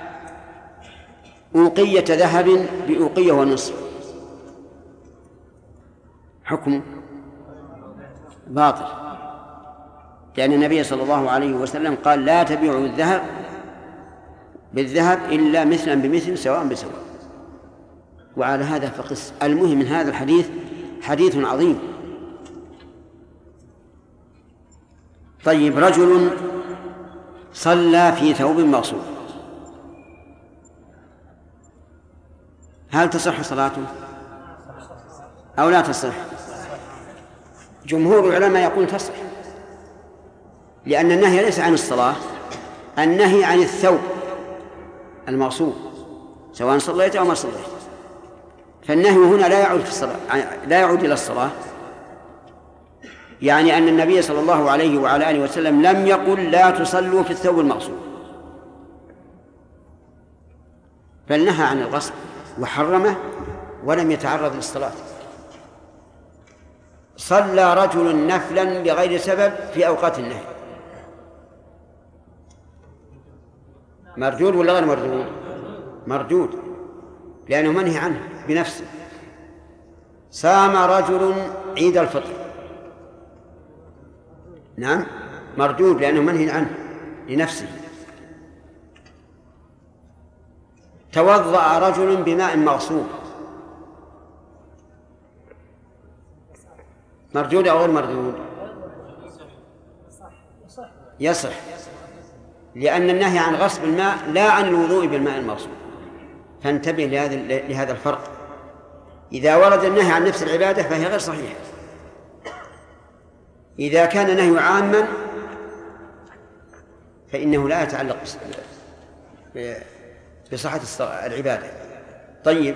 أوقية ذهب بأوقية ونصف، حكمه باطل، لأن النبي صلى الله عليه وسلم قال لا تبيعوا الذهب بالذهب إلا مثلا بمثل سواء بسواء. وعلى هذا فقس. المهم من هذا الحديث حديث عظيم. طيب، رجل صلى في ثوب مغصوب، هل تصح صلاته أو لا تصح؟ جمهور العلماء يقول تصح، لأن النهي ليس عن الصلاة، النهي عن الثوب المغصوب سواء صليت أو ما صليت، فالنهي هنا لا يعود إلى الصلاة. يعني أن النبي صلى الله عليه وعلى آله وسلم لم يقل لا تصلوا في الثوب المغصوب، بل نهى عن الغصب وحرمه ولم يتعرض للصلاة. صلى رجل نفلا بغير سبب في أوقات النهي، مردود ولا غير مردود؟ مردود، لأنه منهي عنه بنفسه. صام رجل عيد الفطر، نعم مردود لأنه منهي عنه لنفسه. توضأ رجل بماء مغصوب، مردود أو غير مردود؟ يصح، لأن النهي عن غصب الماء لا عن الوضوء بالماء المغصوب. فانتبه لهذا الفرق. إذا ورد النهي عن نفس العبادة فهي غير صحيحة. إذا كان نهي عاما فإنه لا يتعلق بصحة العبادة. طيب،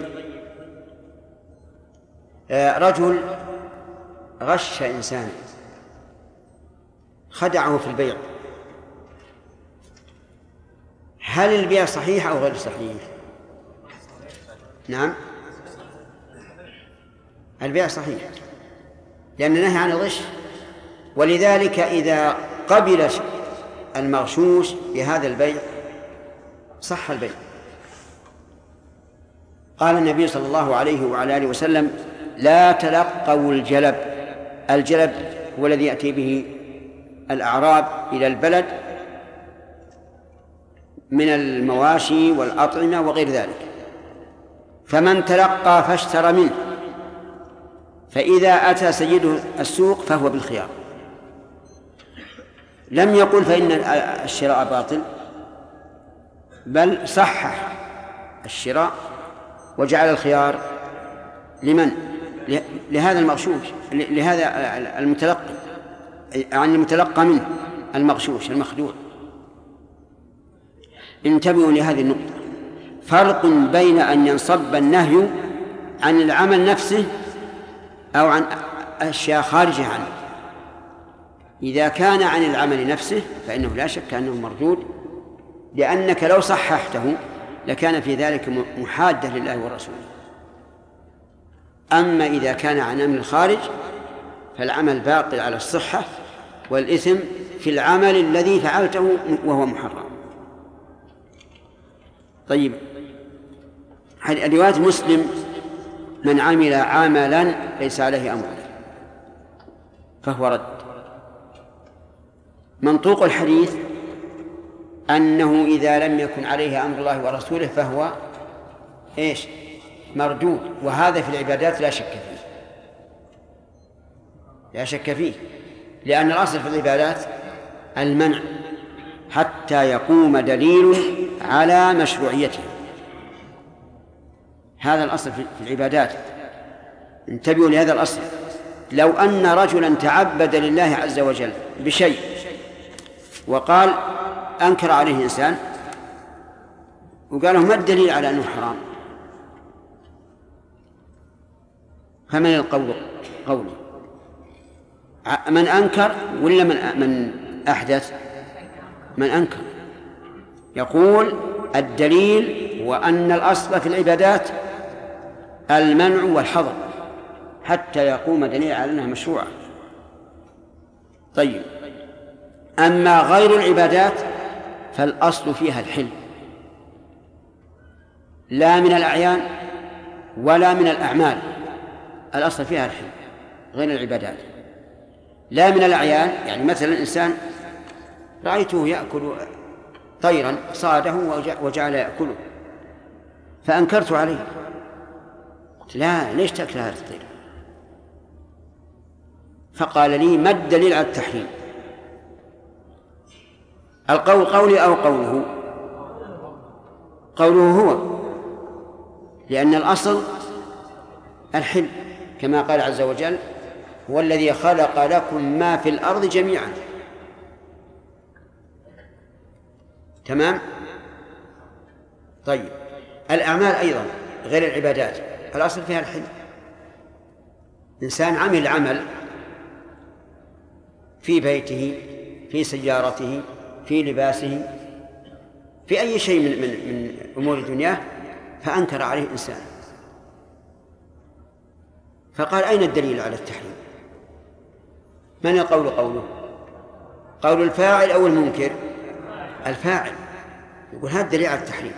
رجل غش إنسان، خدعه في البيع، هل البيع صحيح أو غير صحيح؟ نعم، البيع صحيح لأن النهي عن الغش. ولذلك إذا قبل المغشوش بهذا البيع صح البيع. قال النبي صلى الله عليه وعلى آله وسلم: لا تلقوا الجلب. الجلب هو الذي يأتي به الأعراب إلى البلد من المواشي والأطعمة وغير ذلك، فمن تلقى فاشترى منه، فإذا أتى سيده السوق فهو بالخيار. لم يقل فإن الشراء باطل، بل صحح الشراء وجعل الخيار لمن؟ لهذا المغشوش، لهذا المتلقي، عن المتلقى منه المغشوش المخدوع. انتبهوا لهذه النقطة. فرق بين أن ينصب النهي عن العمل نفسه أو عن أشياء خارجة عنه. إذا كان عن العمل نفسه فإنه لا شك أنه مردود، لأنك لو صححته لكان في ذلك محادة لله ورسوله. أما إذا كان عن أمر الخارج فالعمل باقي على الصحة، والإثم في العمل الذي فعلته وهو محرم. طيب، رواية مسلم: من عمل عملا ليس عليه أمر فهو رد. منطوق الحديث أنه إذا لم يكن عليه أمر الله ورسوله فهو إيش؟ مردود. وهذا في العبادات لا شك فيه، لا شك فيه، لأن الأصل في العبادات المنع حتى يقوم دليل على مشروعيته. هذا الأصل في العبادات. انتبهوا لهذا الأصل. لو أن رجلا تعبد لله عز وجل بشيء وقال أنكر عليه إنسان وقال له: ما الدليل على أنه حرام؟ فمن القول؟ قوله من أنكر ولا من أحدث؟ من أنكر. يقول الدليل وأن الأصل في العبادات المنع والحظر حتى يقوم دليل على أنها مشروعة. طيب، أما غير العبادات فالأصل فيها الحل، لا من الأعيان ولا من الأعمال، الأصل فيها الحل غير العبادات. لا من الأعيان، يعني مثلا إنسان رأيته يأكل طيرا صاده وجعل يأكله فأنكرت عليه، قلت: لا، ليش تأكل هذا الطير؟ فقال لي: ما الدليل على التحريم؟ القول قولي أو قوله؟ قوله هو، لأن الأصل الحل، كما قال عز وجل: هو الذي خلق لكم ما في الأرض جميعا. تمام؟ طيب، الأعمال أيضا غير العبادات الأصل فيها الحل. إنسان عمل عمل في بيته، في سيارته، في لباسه، في أي شيء من أمور الدنيا، فأنكر عليه إنسان فقال: أين الدليل على التحريم؟ من القول؟ قوله قول الفاعل أو المنكر؟ الفاعل. يقول: هذا الدليل على التحريم.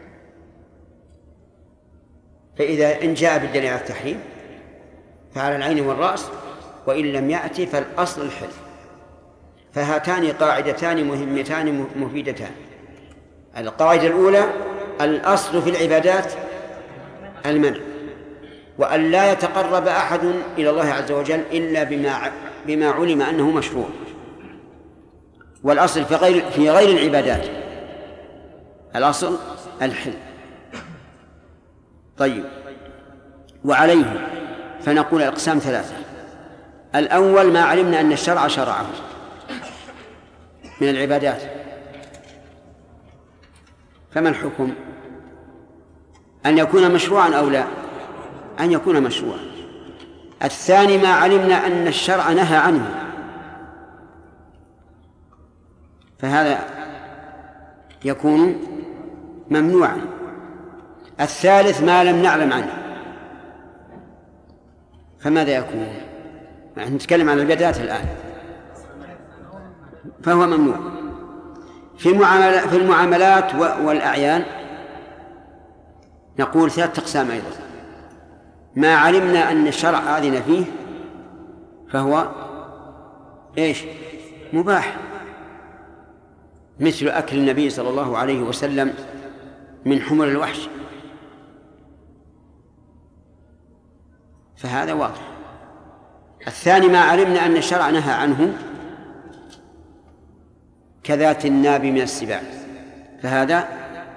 فإذا إن جاء بالدليل على التحريم فعلى العين والرأس، وإن لم يأتي فالأصل الحل. فهاتان قاعدتان مهمتان مفيدتان. القاعدة الأولى: الأصل في العبادات المنع، وأن لا يتقرب أحد إلى الله عز وجل إلا بما علم أنه مشروع. والأصل في غير العبادات الأصل الحل. طيب، وعليه فنقول الأقسام ثلاثة. الأول ما علمنا أن الشرع شرعه من العبادات، فما الحكم؟ أن يكون مشروعا أو لا؟ أن يكون مشروعا. الثاني ما علمنا أن الشرع نهى عنه، فهذا يكون ممنوعا. الثالث ما لم نعلم عنه، فماذا يكون؟ نحن نتكلم عن العبادات الآن، فهو ممنوع. في المعاملات والأعيان نقول ثلاثة أقسام أيضا. ما علمنا أن الشرع آذن فيه فهو مباح، مثل أكل النبي صلى الله عليه وسلم من حمر الوحش، فهذا واضح. الثاني ما علمنا أن الشرع نهى عنه كذات الناب من السباع، فهذا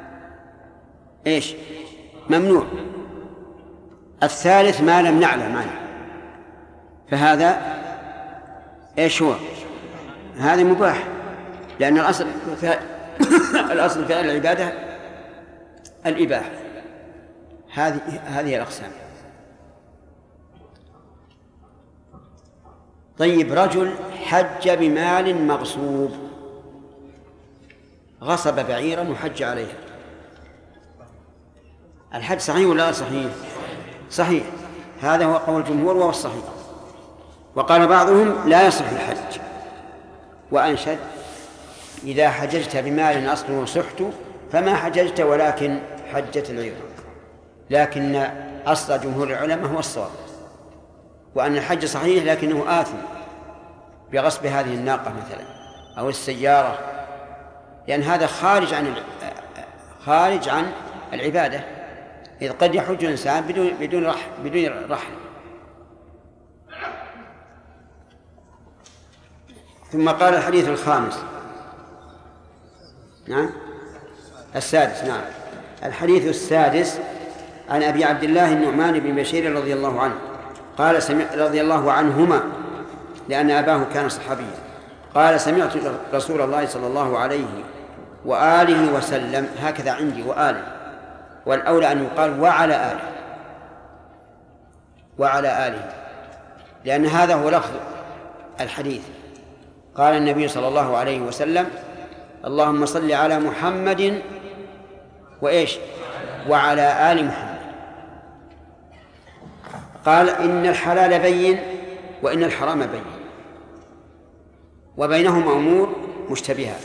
ممنوع. الثالث ما لم نعلم عنه، فهذا هو؟ هذا مباح، لأن الأصل في العبادة الإباحة. هذه الأقسام. طيب، رجل حج بمال مغصوب، غصب بعيرا وحج عليها، الحج صحيح ولا لا صحيح؟ صحيح، هذا هو قول الجمهور وهو الصحيح. وقال بعضهم لا يصح الحج، وأنشد: إذا حججت بمال أصله سحت فما حججت ولكن حجت العير. لكن أصل جمهور العلماء هو الصواب، وأن الحج صحيح لكنه آثم بغصب هذه الناقة مثلا أو السيارة، لأن هذا خارج عن العبادة، إذ قد يحج الإنسان بدون رحل. ثم قال الحديث الخامس، نعم السادس، نعم الحديث السادس عن أبي عبد الله النعمان بن بشير رضي الله عنه قال رضي الله عنهما، لأن أباه كان صحابيا، قال: سمعت رسول الله صلى الله عليه وآله وسلم، هكذا عندي وآله، والأولى أن يقال وعلى آله، لأن هذا هو لفظ الحديث. قال النبي صلى الله عليه وسلم: اللهم صل على محمد وعلى آل محمد. قال: إن الحلال بين وإن الحرام بين، وبينهما أمور مشتبهات.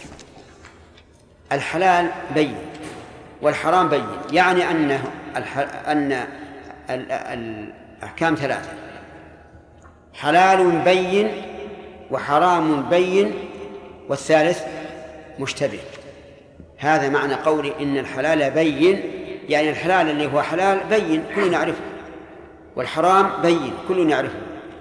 الحلال بين والحرام بين، يعني أن الأحكام ثلاثة: حلال بين وحرام بين والثالث مشتبه. هذا معنى قولي إن الحلال بين، يعني الحلال اللي هو حلال بين كل نعرفه، والحرام بين كل نعرفه.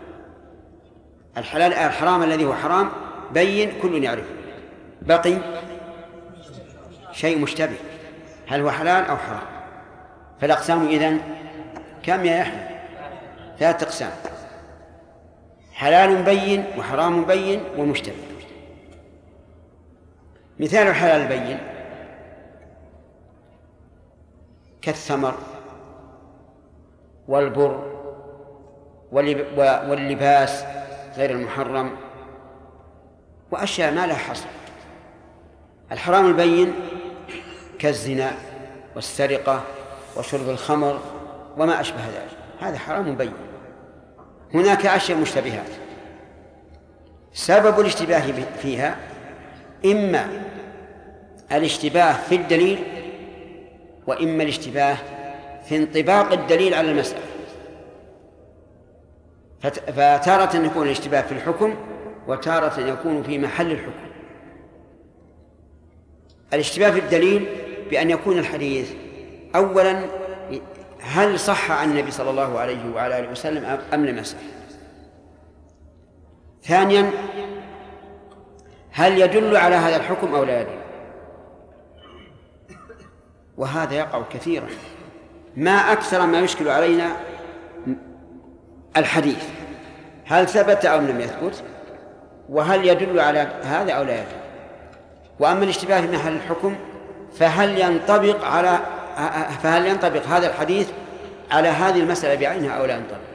الحرام الذي هو حرام بين كل يعرفه، بقي شيء مشتبه، هل هو حلال أو حرام؟ فالأقسام إذن كم يا يحيى؟ 3 أقسام: حلال بين وحرام بين ومشتبه. مثال الحلال البين كالثمر والبر واللباس غير المحرم وأشياء ما لها حصر. الحرام البين كالزنا والسرقة وشرب الخمر وما أشبه ذلك، هذا حرام بين. هناك أشياء مشتبهات، سبب الاشتباه فيها إما الاشتباه في الدليل وإما الاشتباه في انطباق الدليل على المسألة. فتارة يكون الاشتباه في الحكم وتارة يكون في محل الحكم. الاشتباه في الدليل بأن يكون الحديث أولا هل صح عن النبي صلى الله عليه وعلى آله وسلم أم لم يصح؟ ثانيا هل يدل على هذا الحكم أو لا يدل؟ وهذا يقع كثيرا. ما أكثر ما يشكل علينا الحديث هل ثبت أو لم يثبت، وهل يدل على هذا أو لا يدل. وأما الاشتباه في محل الحكم فهل ينطبق هذا الحديث على هذه المسألة بعينها أو لا ينطبق.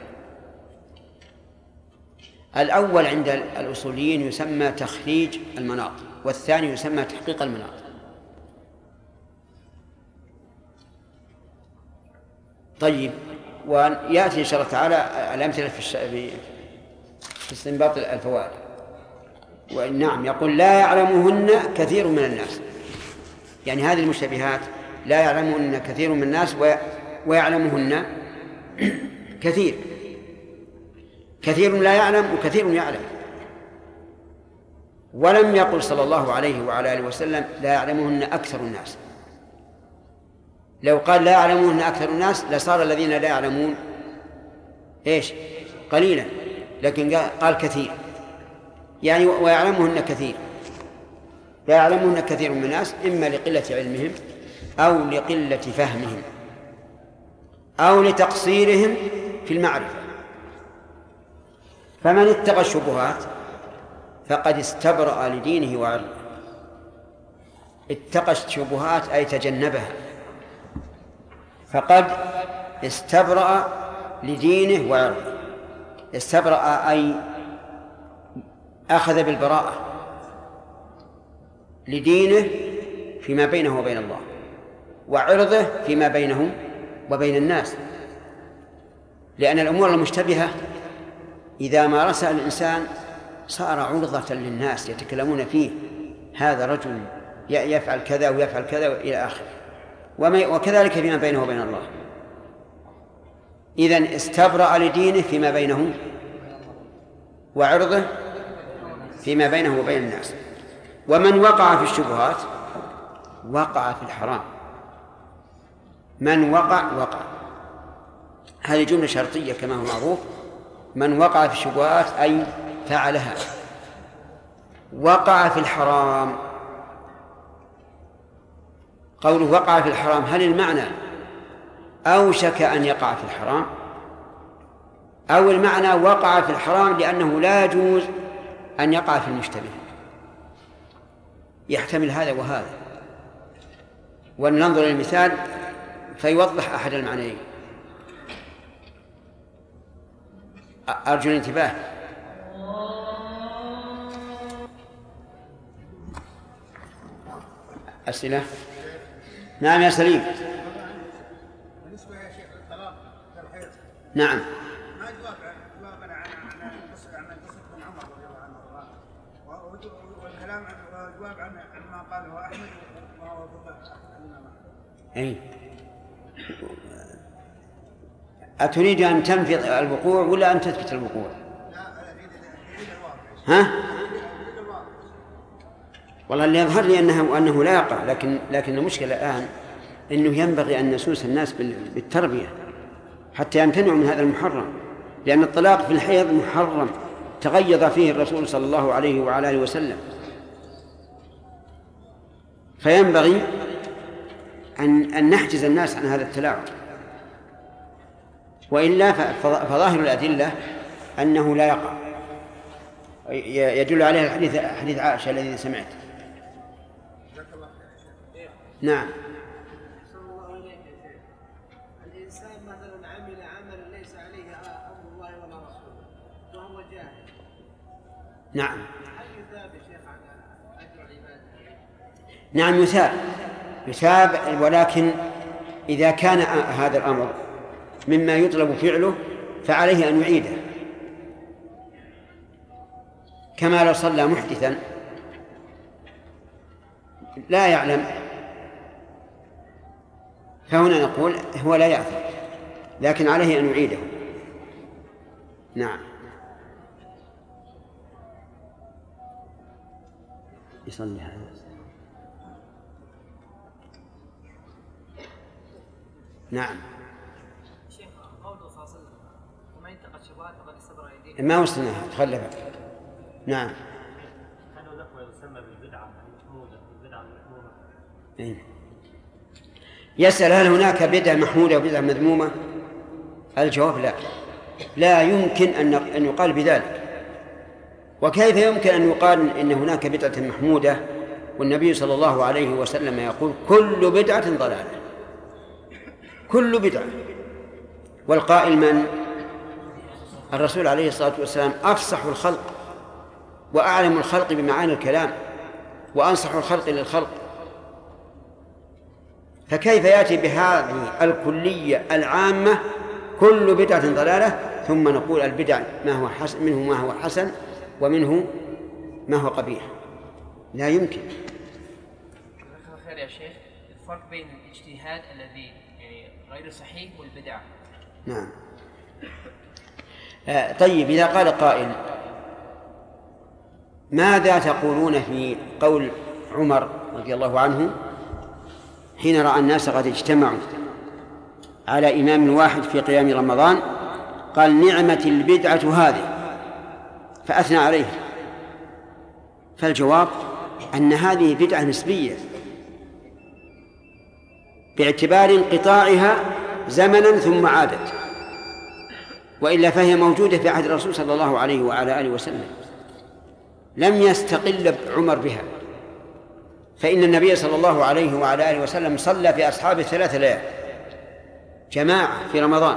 الأول عند الأصوليين يسمى تخريج المناط، والثاني يسمى تحقيق المناط. طيب، ويأتي إن شاء الله تعالى الأمثلة في استنباط الفوائد. ونعم، يقول لا يعلمهن كثير من الناس، يعني هذه المشتبهات لا يعلمهن كثير من الناس ويعلمهن كثير لا يعلم وكثير يعلم. ولم يقل صلى الله عليه وعلى آله وسلم لا يعلمهن أكثر الناس. لو قال لا يعلمهن أكثر الناس لصار الذين لا يعلمون إيش؟ قليلا، لكن قال كثير، يعني ويعلمهن كثير. لا يعلمهن كثير من الناس إما لقلة علمهم أو لقلة فهمهم أو لتقصيرهم في المعرفة. فمن اتقى الشبهات فقد استبرأ لدينه وعرضه. اتقى الشبهات أي تجنبها، فقد استبرأ لدينه وعرضه. استبرأ أي أخذ بالبراءة لدينه فيما بينه وبين الله، وعرضه فيما بينه وبين الناس. لأن الأمور المشتبهة إذا مارسها الإنسان صار عرضة للناس يتكلمون فيه، هذا رجل يفعل كذا ويفعل كذا إلى آخره، وكذلك فيما بينه وبين الله. إذن استبرأ لدينه فيما بينه وعرضه فيما بينه وبين الناس. ومن وقع في الشبهات وقع في الحرام. من وقع هذه جملة شرطية كما هو معروف. من وقع في الشبهات أي فعلها، وقع في الحرام. قوله وقع في الحرام، هل المعنى أوشك أن يقع في الحرام، أو المعنى وقع في الحرام لأنه لا يجوز أن يقع في المشتبه؟ يحتمل هذا وهذا، وننظر للمثال فيوضح أحد المعنيين. أرجو الانتباه. أسئلة؟ نعم يا سليم. بالنسبة يا شيخ الطلاق في الحيض، نعم. ما جوابنا عن قصة بن عمر رضي الله عنه، والكلام والجواب عن ما قاله أحمد وهو أي. أتريد أن تنفي الوقوع ولا أن تثبت الوقوع؟ ها؟ والله اللي يظهر لي أنه لا يقع، لكن المشكلة الآن أنه ينبغي أن نسوس الناس بالتربية حتى يمتنعوا من هذا المحرم، لأن الطلاق في الحيض محرم تغيظ فيه الرسول صلى الله عليه وعلى آله وسلم. فينبغي أن نحجز الناس عن هذا التلاعب، وإلا فظاهر الأدلة أنه لا يقع. يدل عليه حديث عائشة الذي سمعت. نعم. الإنسان مثلا عمل عملا ليس عليه أمر الله ولا رسوله وهو جاهل. نعم. هل يثاب يا شيخ على أجر العبادة؟ نعم يثاب، ولكن إذا كان هذا الأمر مما يطلب فعله فعليه أن يعيده، كما لو صلى محدثا لا يعلم، فهنا نقول هو لا يأثم، لكن عليه أن يعيده. نعم. يصلي هذا. نعم. شيخ قوله صلى الله عليه وسلم ومن يتقى الشبهات فقد استبرأ لدينه، ما وصلنا تخلف. نعم. هل هو لفظ يسمى بالبدعة المحمودة البدعة المذمومة؟ يسأل هل هناك بدعة محمودة وبدعة مذمومة؟ الجواب لا، لا يمكن أن يقال بذلك. وكيف يمكن أن يقال إن هناك بدعة محمودة والنبي صلى الله عليه وسلم يقول كل بدعة ضلالة، كل بدعة. والقائل من؟ الرسول عليه الصلاة والسلام، أفصح الخلق وأعلم الخلق بمعاني الكلام وأنصح الخلق للخلق، فكيف يأتي بهذه الكلية العامة كل بدعة ضلالة ثم نقول البدع ما هو حسن منه ما هو حسن ومنه ما هو قبيح؟ لا يمكن. خير يا شيخ، الفرق بين الاجتهاد الذي يعني غير صحيح والبدعة. نعم. طيب، إذا قال قائل ماذا تقولون في قول عمر رضي الله عنه حين رأى الناس قد اجتمعوا على إمام واحد في قيام رمضان قال نعمة البدعة هذه فأثنى عليه؟ فالجواب أن هذه بدعة نسبية باعتبار انقطاعها زمنا ثم عادت، وإلا فهي موجودة في عهد الرسول صلى الله عليه وعلى آله وسلم، لم يستقل عمر بها، فإن النبي صلى الله عليه وعلى آله وسلم صلى في أصحابه 3 ليال جماعة في رمضان،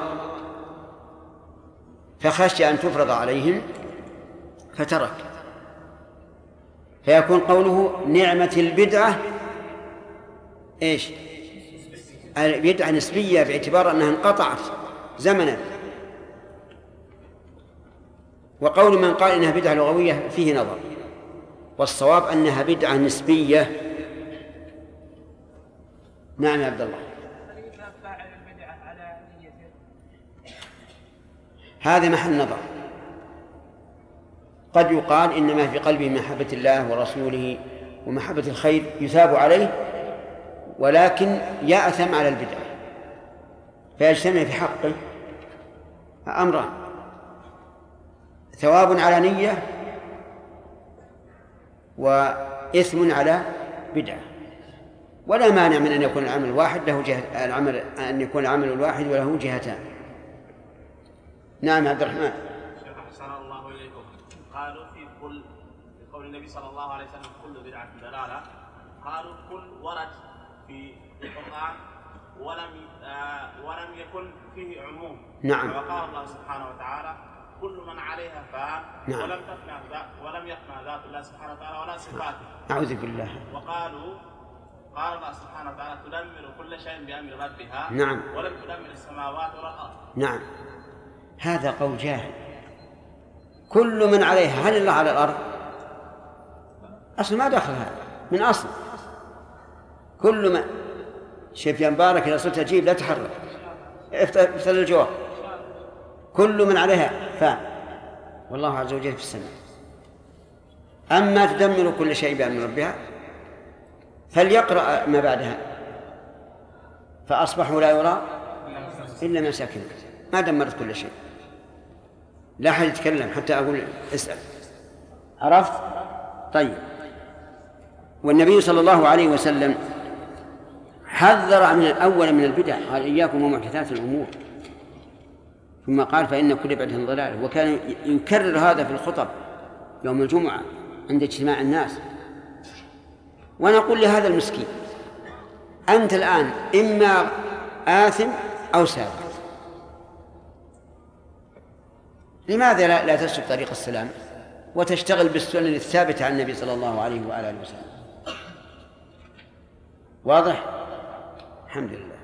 فخشي أن تفرض عليهم فترك، فيكون قوله نعمة البدعة إيش؟ البدعة نسبية باعتبار أنها انقطعت زمنا. وقول من قال إنها بدعة لغوية فيه نظر، والصواب أنها بدعة نسبية. نعم يا عبد الله. هذا محل نظر، قد يقال إنما في قلبه محبة الله ورسوله ومحبة الخير يثاب عليه، ولكن يأثم على البدعة، فيجتمع في حقه أمران: ثواب على نية وإثم على بدعة. ولا مانع من أن يكون العمل واحد له جهة، العمل أن يكون العمل الواحد وله جهتان. نعم عبد الرحمن. شيخ أحسن الله إليكم، قالوا في قول النبي صلى الله عليه وسلم كل بدعة ضلالة، قالوا كل ورد في القرآن ولم يكن فيه عموم. نعم. وقال الله سبحانه وتعالى كل من عليها فان. نعم. ولم يفنى ذات الله سبحانه وتعالى ولا صفاته. أعوذ بالله. وقالوا قال الله سبحانه وتعالى تدمر كل شيء بأمر ربها. نعم. ولم تدمر السماوات ولا الأرض. نعم، هذا قول جاهل. كل من عليها، هل الله على الأرض؟ أصل ما دخل هذا من أصل. كل من شوف يا مبارك إذا صرت أجيب لا تحرك، افتح الجواب. كل من عليها فان والله عز وجل في السماء. أما تدمر كل شيء بأمر ربها فليقرأ ما بعدها فأصبحوا لا يرى إلا مساكنهم. ما دمرت كل شيء، لا أحد يتكلم حتى أقول اسأل. عرفت؟ طيب. والنبي صلى الله عليه وسلم حذر من الأول من البدع، قال إياكم ومحدثات الأمور، ثم قال فإن كل بدعة ضلالة، وكان يكرر هذا في الخطب يوم الجمعة عند اجتماع الناس. ونقول لهذا المسكين أنت الآن إما آثم أو سابق، لماذا لا تسلك طريق السلام وتشتغل بالسنن الثابتة عن النبي صلى الله عليه وعلى آله وسلم؟ واضح؟ الحمد لله.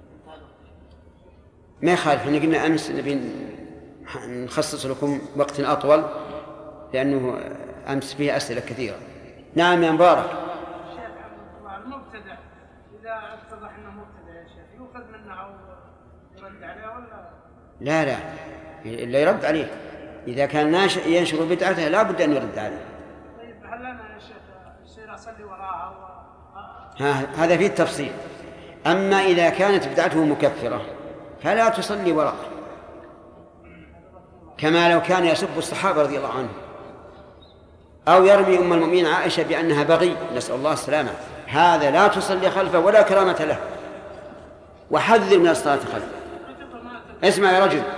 ما يخالف، احنا قلنا أمس نبي نخصص لكم وقت أطول لأنه أمس فيه أسئلة كثيرة. نعم يا مبارك. المبتدع إذا اتضح أنه مبتدع يا شيخ يؤخذ منه أو يرد عليه ولا؟ لا إلا يرد عليه. إذا كان ينشر بدعته لا بد أن يرد عليه. طيب هل أنا يا شيخ يصير أصلي وراءه هذا فيه التفصيل. أما إذا كانت بدعته مكفرة فلا تصلي وراءه، كما لو كان يسب الصحابة رضي الله عنهم أو يرمي أم المؤمنين عائشة بأنها بغي، نسأل الله السلامة، هذا لا تصلي خلفه ولا كرامة له، وحذر من الصلاة خلفه. اسمع يا رجل.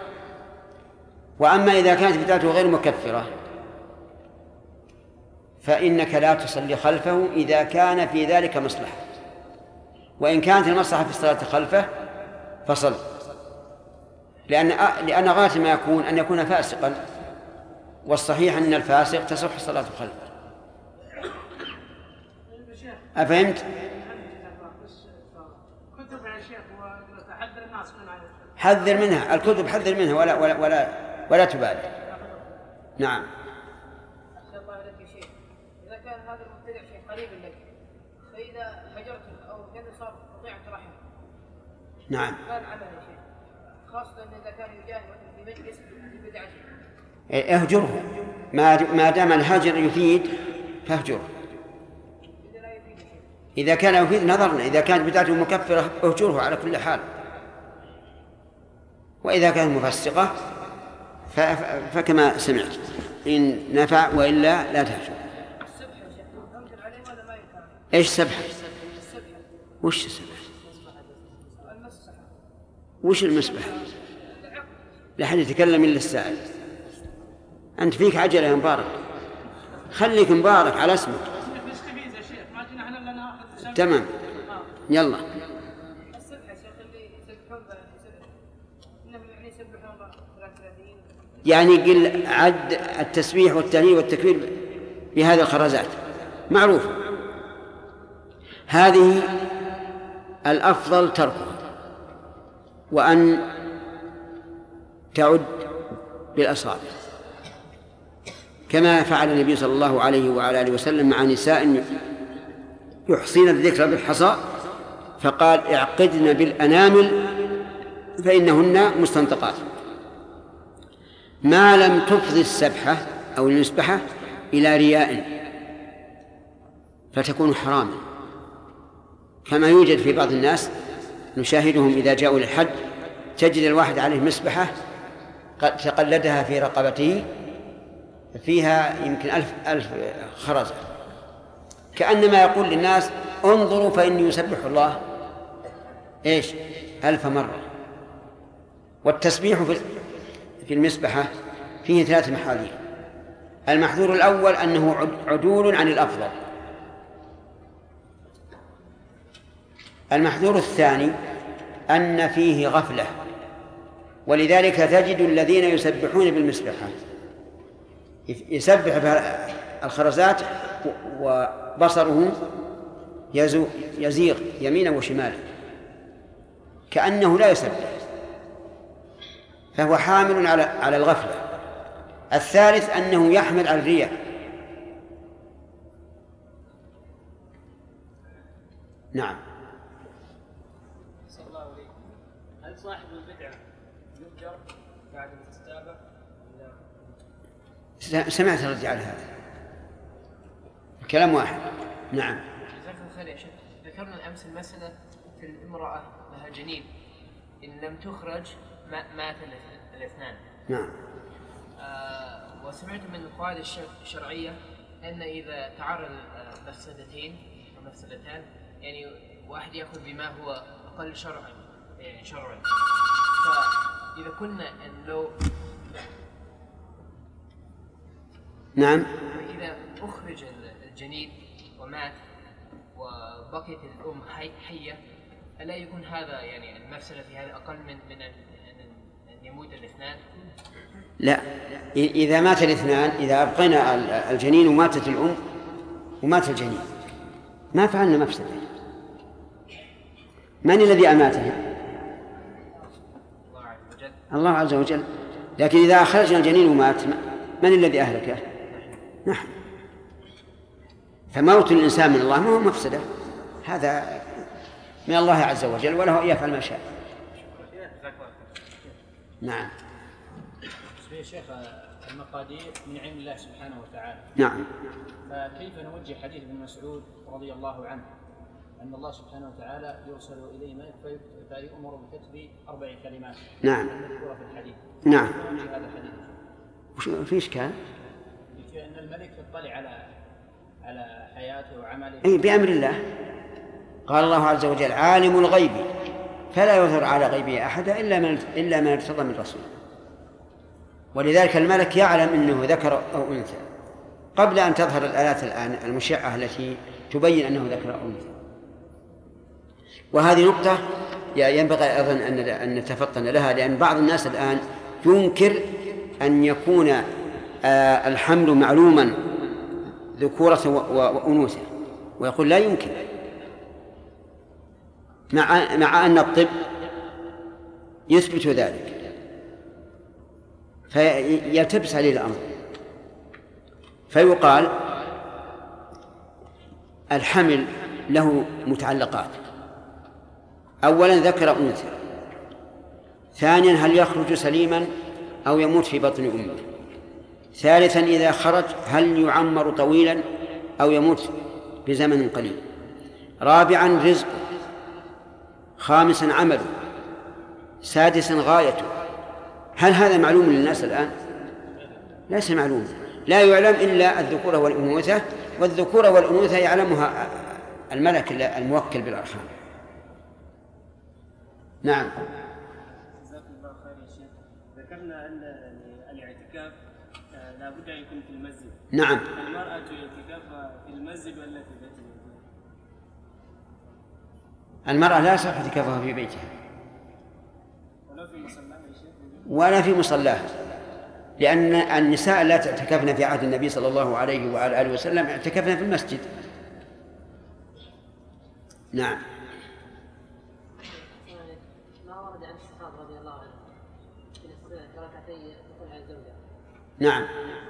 وأما إذا كانت بدعته غير مكفرة فإنك لا تصلي خلفه إذا كان في ذلك مصلحة، وإن كانت المصلحة في الصلاة خلفه فصل، لأن غاية ما يكون أن يكون فاسقا، والصحيح أن الفاسق تصح الصلاة خلفه. أفهمت؟ حذر منها الكتب، حذر منها ولا تبالي. نعم. أحسن الله عليك يا شيخ. إذا كان هذا المبتدع شيء قريب لك، فإذا هجرته أو كان صار قطيعة رحم. نعم. كان عمل يا شيخ، خاصة إذا كان يجاهد في مجلس بدعته. اهجره، ما دام الهجر يفيد فاهجره. إذا كان يفيد نظرنا، إذا كانت بدعته مكفرة اهجره على كل حال، وإذا كانت مفسقة فكما سمعت إن نفع، وإلا لا تهجر. إيش سبحة؟ وش السبحة؟ وش المسبحة؟ لا حد يتكلم إلا السائل. أنت فيك عجلة يا مبارك، خليك مبارك على اسمك. تمام، يلا. يعني قل عد التسبيح والتهليل والتكبير بهذه الخرزات معروف. هذه الأفضل تركها، وأن تعد بالأصابع كما فعل النبي صلى الله عليه وعلى آله وسلم مع نساء يحصين الذكر بالحصى، فقال اعقدن بالأنامل فإنهن مستنطقات، ما لم تفضي السبحة أو المسبحة إلى رياء فتكون حراما، كما يوجد في بعض الناس نشاهدهم إذا جاءوا للحج تجد الواحد عليه مسبحة قد تقلدها في رقبته فيها يمكن 1000 خرزة، كأنما يقول للناس انظروا فإني يسبح الله 1000 مرة. والتسبيح في المسبحة فيه 3 محاذير. المحذور الأول أنه عدول عن الأفضل. المحذور الثاني أن فيه غفلة، ولذلك تجد الذين يسبحون بالمسبحة يسبح الخرزات وبصره يزيغ يمينا وشمالا كأنه لا يسبح، فهو حامل على الغفلة. الثالث أنه يحمل على الرياء. نعم. صلى الله عليه. هل صاحب البدعة يؤجر بعد الاستتابة؟ سمعت الرد على هذا كلام واحد. نعم. جزاك الله خير يا شيخ. ذكرنا أمس المسألة في الامرأة لها جنين إن لم تخرج مات الاثنان. نعم. وسمعت من القواعد الشرعية أن إذا تعارض مفسدتين أو مفسدتان يعني واحد يأخذ بما هو أقل شرعا فإذا كنا أن لو نعم إذا أخرج الجنين ومات وبقيت الأم حية ألا يكون هذا يعني المفسدة في هذا أقل من أن يموت الاثنان؟ لا، إذا مات الاثنان، إذا أبقينا الجنين وماتت الأم ومات الجنين ما فعلنا مفسدة. من الذي أماته؟ الله عز وجل. لكن إذا أخرجنا الجنين ومات من الذي أهلكه؟ نحن. فموت الإنسان من الله ما هو مفسدة، هذا من الله عز وجل وله يفعل ما شاء. نعم. يا شيخ المقادير من علم الله سبحانه وتعالى. نعم. فكيف نوجه حديث ابن مسعود رضي الله عنه أن الله سبحانه وتعالى يرسل إليه ملك فيؤمر بكتب 4 كلمات. نعم. المذكورة في الحديث. نعم. هذا الحديث. في إشكال؟ في أن الملك يطلع على حياته وعمله. أي بأمر الله. قال الله عز وجل: عالم الغيب فلا يظهر على غيبه أحدا إلا من ارتضى من رسول. ولذلك الملك يعلم أنه ذكر أو أنثى قبل أن تظهر الآيات الآن المشعة التي تبين أنه ذكر أو أنثى. وهذه نقطة ينبغي أيضا أن نتفطن لها، لأن بعض الناس الآن ينكر أن يكون الحمل معلوما ذكورة وأنوثة، ويقول لا يمكن، مع أن الطب يثبت ذلك، فيلتبس عليه الأمر. فيقال الحمل له متعلقات: أولا ذكر أنثى، ثانيا هل يخرج سليما أو يموت في بطن أمه، ثالثا إذا خرج هل يعمر طويلا أو يموت بزمن قليل، رابعا رزقه، خامسا عمله، سادسا غايته. هل هذا معلوم للناس الآن؟ ليس معلوم، لا يعلم إلا الذكورة والأنوثة، والذكورة والأنوثة يعلمها الملك الموكل بالأرحام. نعم. جزاكم الله خير يا شيخ. ذكرنا أن الاعتكاف لا بد أن يكون في المسجد. نعم. المرأة اعتكافها في المسجد ولا في بيتها؟ المرأة لا يصح اعتكافها في بيتها ولا في مصلاها يا شيخ؟ ولا في مصلاها، لأن النساء لا اعتكفن في عهد النبي صلى الله عليه وعلى آله وسلم، اعتكفن في المسجد. نعم. ما ورد عن الصحابة رضي الله عنهم في ركعتي الدخول على الزوجة. نعم.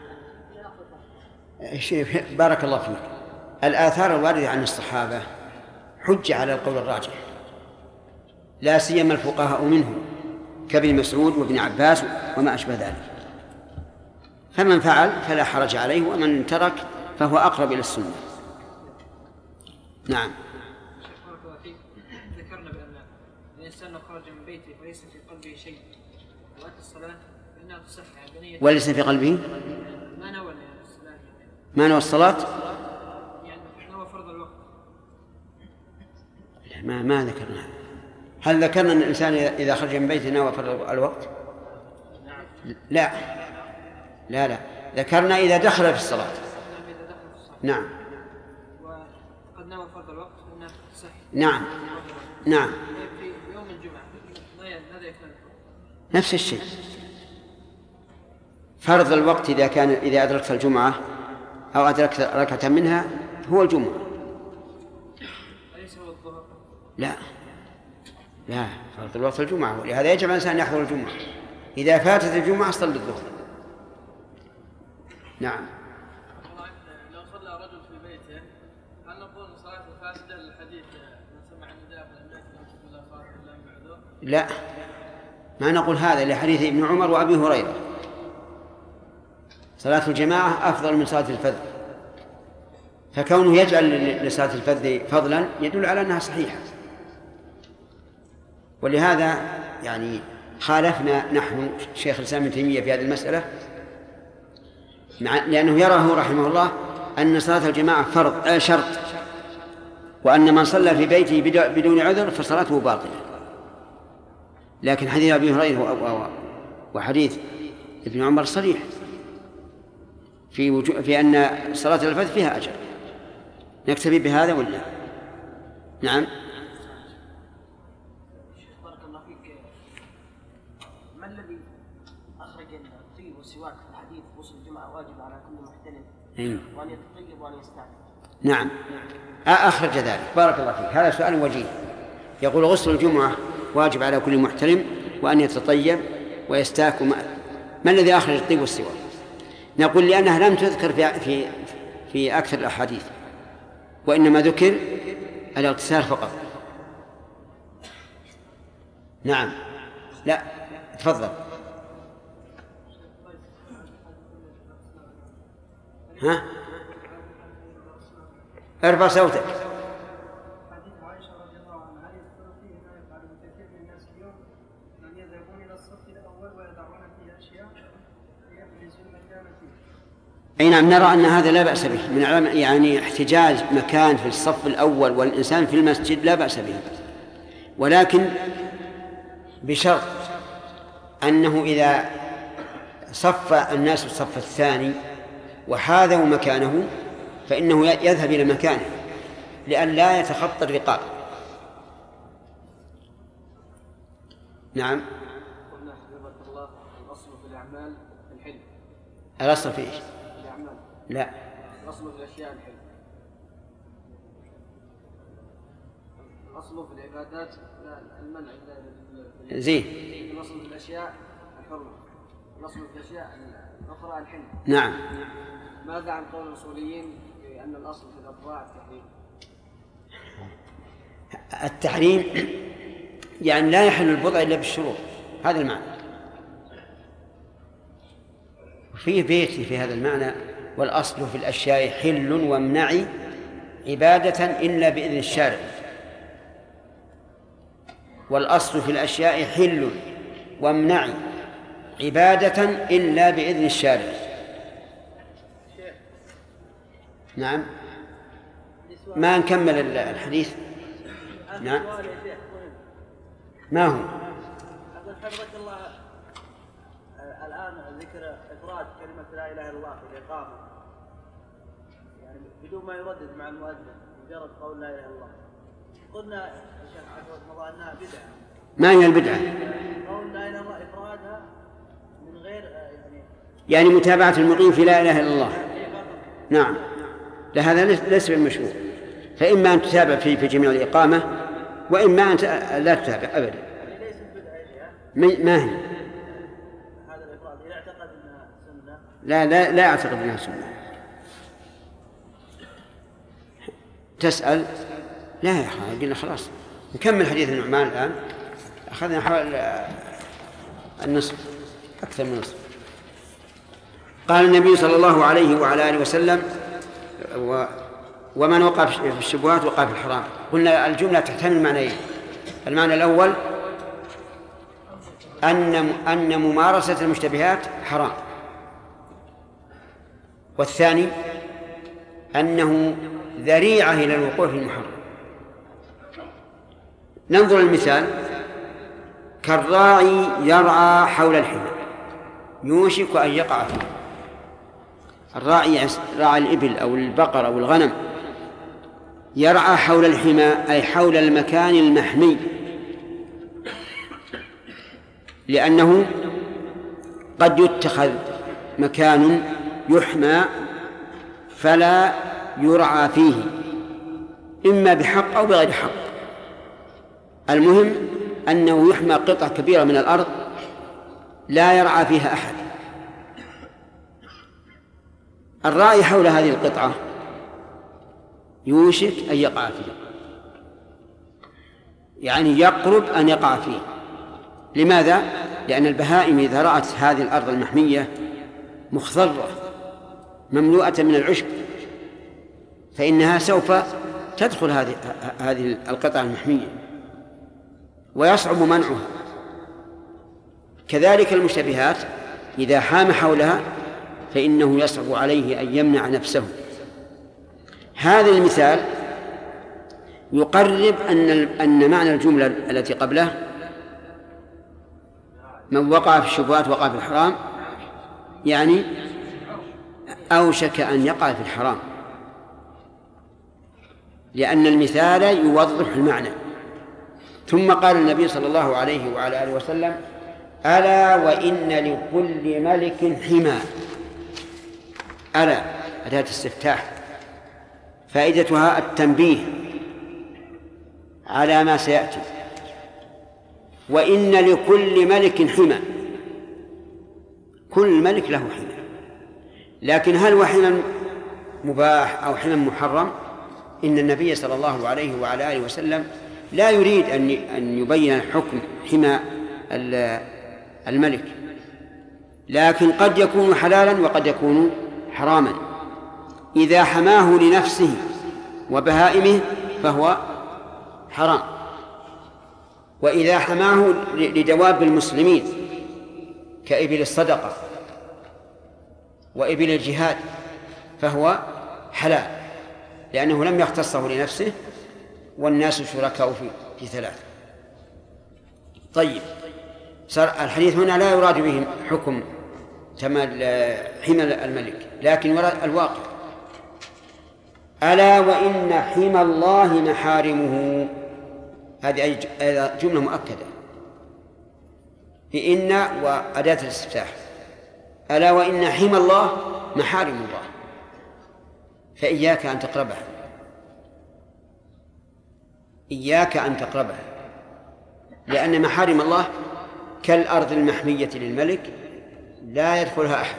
بارك الله فيك. الآثار الواردة عن الصحابة حجة على القول الراجح، لا سيما الفقهاء منهم كابن مسعود وابن عباس وما أشبه ذلك. فمن فعل فلا حرج عليه، ومن ترك فهو أقرب إلى السنة. نعم. ذكرنا بأن الإنسان لو خرج من بيته وليس في قلبه شيء وأتى الصلاة فإنها تصح بنية. وليس في قلبه ما نوى الصلاة، ما نوى الصلاة، يعني نوى فرض الوقت. ما ذكرنا. هل ذكرنا أن الإنسان إذا خرج من بيته نوى فرض الوقت؟ لا لا لا، ذكرنا إذا دخل في الصلاة. نعم. وقد نوى فرض الوقت فإنها تصح. نعم نعم. في يوم الجمعة ماذا يفعل؟ نفس الشيء. فرض الوقت إذا أدركت الجمعة أو أدركت ركعة منها هو الجمعة. أليس هو الظهر؟ لا لا، فرض الوقت الجمعة، ولهذا يجب على الإنسان يحضر الجمعة. إذا فاتت الجمعة صلى الظهر. نعم. لو صلى رجل في بيته هل نقول صلاته فاسدة للحديث من سمع النداء فلم يأتي يمسك الله صلاة إلا بمعذور؟ لا، ما نقول هذا لحديث ابن عمر وأبي هريرة: صلاة الجماعة أفضل من صلاة الفذ. فكونه يجعل لصلاة الفذ فضلا يدل على أنها صحيحة. ولهذا يعني خالفنا نحن شيخ الإسلام ابن تيمية في هذه المسألة، لأنه يراه رحمه الله أن صلاة الجماعة فرض شرط، وأن من صلى في بيته بدون عذر فصلاته باطلة. لكن حديث أبي هريرة وحديث ابن عمر صريح في أن صلاة الفذ فيها أجر. نكتفي بهذا ولا؟ نعم. بارك الله فيك. ما الذي أخرج الطيب والسواك في الحديث غسل الجمعة واجب على كل محتلم وأن يتطيب وأن يستعمل؟ نعم، أخرج ذلك. بارك الله فيك، هذا سؤال وجيه. يقول غسل الجمعة واجب على كل محتلم وأن يتطيب ويستاك. ما الذي أخرج الطيب والسواك؟ نقول لأنها لم تذكر في أكثر الأحاديث، وإنما ذكر الاغتسال فقط. نعم. لا، تفضل. ها؟ ارفع صوتك. حديث عائشة رضي الله عنها: هل يذكر فيه ما يفعل كثير من الناس اليوم أن يذهبون إلى الصف الأول ويضعون فيه أشياء ليحجزوا المكان فيه؟ أي نعم، نرى أن هذا لا بأس به من يعني احتجاج مكان في الصف الأول والإنسان في المسجد لا بأس به، ولكن بشرط أنه إذا صف الناس في الصف الثاني وحاذوا مكانه فإنه يذهب إلى مكانه لأن لا يتخطى الرقاب. نعم. قلنا حفظك الله الأصل في الأعمال الحلم. الأصل في إيش؟ الأعمال. لا. الأصل في الأشياء الحلم. الأصل في العبادات المنع. زين. الأصل في الأشياء الحرمة. الأصل في الأشياء الأخرى الحلم. نعم. ماذا عن قول الأصوليين بأن الأصل في الأبضاع التحريم؟ التحريم يعني لا يحل البضع إلا بالشروط، هذا المعنى. فيه بيت في هذا المعنى: والأصل في الأشياء حل وامنع عبادة إلا بإذن الشارع. والأصل في الأشياء حل وامنع عبادة إلا بإذن الشارع. نعم. ما نكمل الحديث. نعم. ما هو؟ أقول حفظك الله الآن ذكر إفراد كلمة لا إله إلا الله في الإقامة يعني بدون ما يردد مع المؤذن، مجرد قول لا إله إلا الله. قلنا حفظك الله أنها بدعة. ما هي البدعة؟ قول لا إله إلا الله إفرادها من غير يعني متابعة المقيم في لا إله إلا الله. نعم. لهذا ليس بالمشروع، فإما أن تتابع في جميع الإقامة وإما أن لا تتابع أبدا. ما هي؟ هذا الإفراد إذا اعتقد أنها سنة. لا أعتقد أنها سنة. تسأل؟ لا يا أخي، قلنا خلاص نكمل حديث النعمان الآن. أخذنا حوالي النصف، أكثر من النصف. قال النبي صلى الله عليه وعلى آله وسلم: ومن وقع في الشبهات وقع في الحرام. قلنا الجملة تحتمل معنيين: المعنى الأول أن ممارسة المشتبهات حرام، والثاني أنه ذريعة إلى الوقوع في المحرم. ننظر المثال: كالراعي يرعى حول الحمى يوشك أن يقع فيه. الراعي راعي الإبل أو البقر أو الغنم، يرعى حول الحمى أي حول المكان المحمي، لأنه قد يتخذ مكان يحمى فلا يرعى فيه إما بحق أو بغير حق. المهم أنه يحمى قطعة كبيرة من الأرض لا يرعى فيها أحد. الراعي حول هذه القطعة يوشك أن يقع فيه، يعني يقرب أن يقع فيه. لماذا؟ لأن البهائم إذا رأت هذه الأرض المحمية مخضرة مملوءة من العشب فإنها سوف تدخل هذه القطعة المحمية ويصعب منعها. كذلك المشتبهات إذا حام حولها فإنه يصعب عليه أن يمنع نفسه. هذا المثال يقرب أن معنى الجملة التي قبله: من وقع في الشبهات وقع في الحرام، يعني أوشك أن يقع في الحرام، لأن المثال يوضح المعنى. ثم قال النبي صلى الله عليه وعلى آله وسلم: ألا وإن لكل ملك حمى. ألا أداة استفتاح فائدتها التنبيه على ما سيأتي. وإن لكل ملك حمى، كل ملك له حمى، لكن هل هو حمى مباح أو حمى محرم؟ إن النبي صلى الله عليه وعلى آله وسلم لا يريد أن يبين حكم حمى الملك، لكن قد يكون حلالا وقد يكون حراما. إذا حماه لنفسه وبهائمه فهو حرام، وإذا حماه لدواب المسلمين كإبل الصدقة وإبل الجهاد فهو حلال، لأنه لم يختصه لنفسه والناس شركاء في ثلاث. طيب، صار الحديث هنا لا يراد به حكم كما حمى الملك، لكن يراد الواقع. ألا وإن حمى الله محارمه، هذه جملة مؤكدة بإن وأداة الاستفتاح. ألا وإن حمى الله محارم الله، فإياك أن تقربها، إياك أن تقربها، لأن محارم الله كالأرض المحمية للملك لا يدخلها أحد.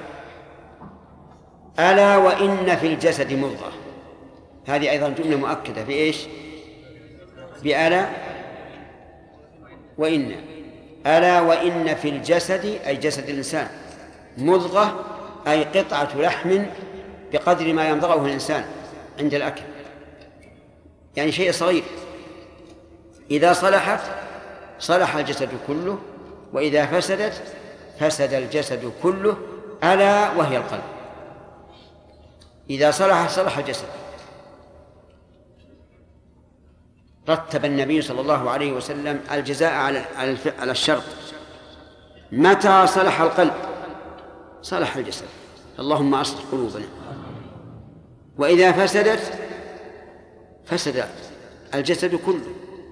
ألا وإن في الجسد مضغة، هذه أيضا جملة مؤكدة بإيش؟ بألا وإن. ألا وإن في الجسد أي جسد الإنسان مضغة، أي قطعة لحم بقدر ما يمضغه الإنسان عند الأكل، يعني شيء صغير، إذا صلحت صلح الجسد كله، وإذا فسدت فسد الجسد كله، ألا وهي القلب. إذا صلح صلح الجسد. رتب النبي صلى الله عليه وسلم الجزاء على الشرط، متى صلح القلب صلح الجسد، اللهم أصلح قلوبنا. وإذا فسدت فسد الجسد كله.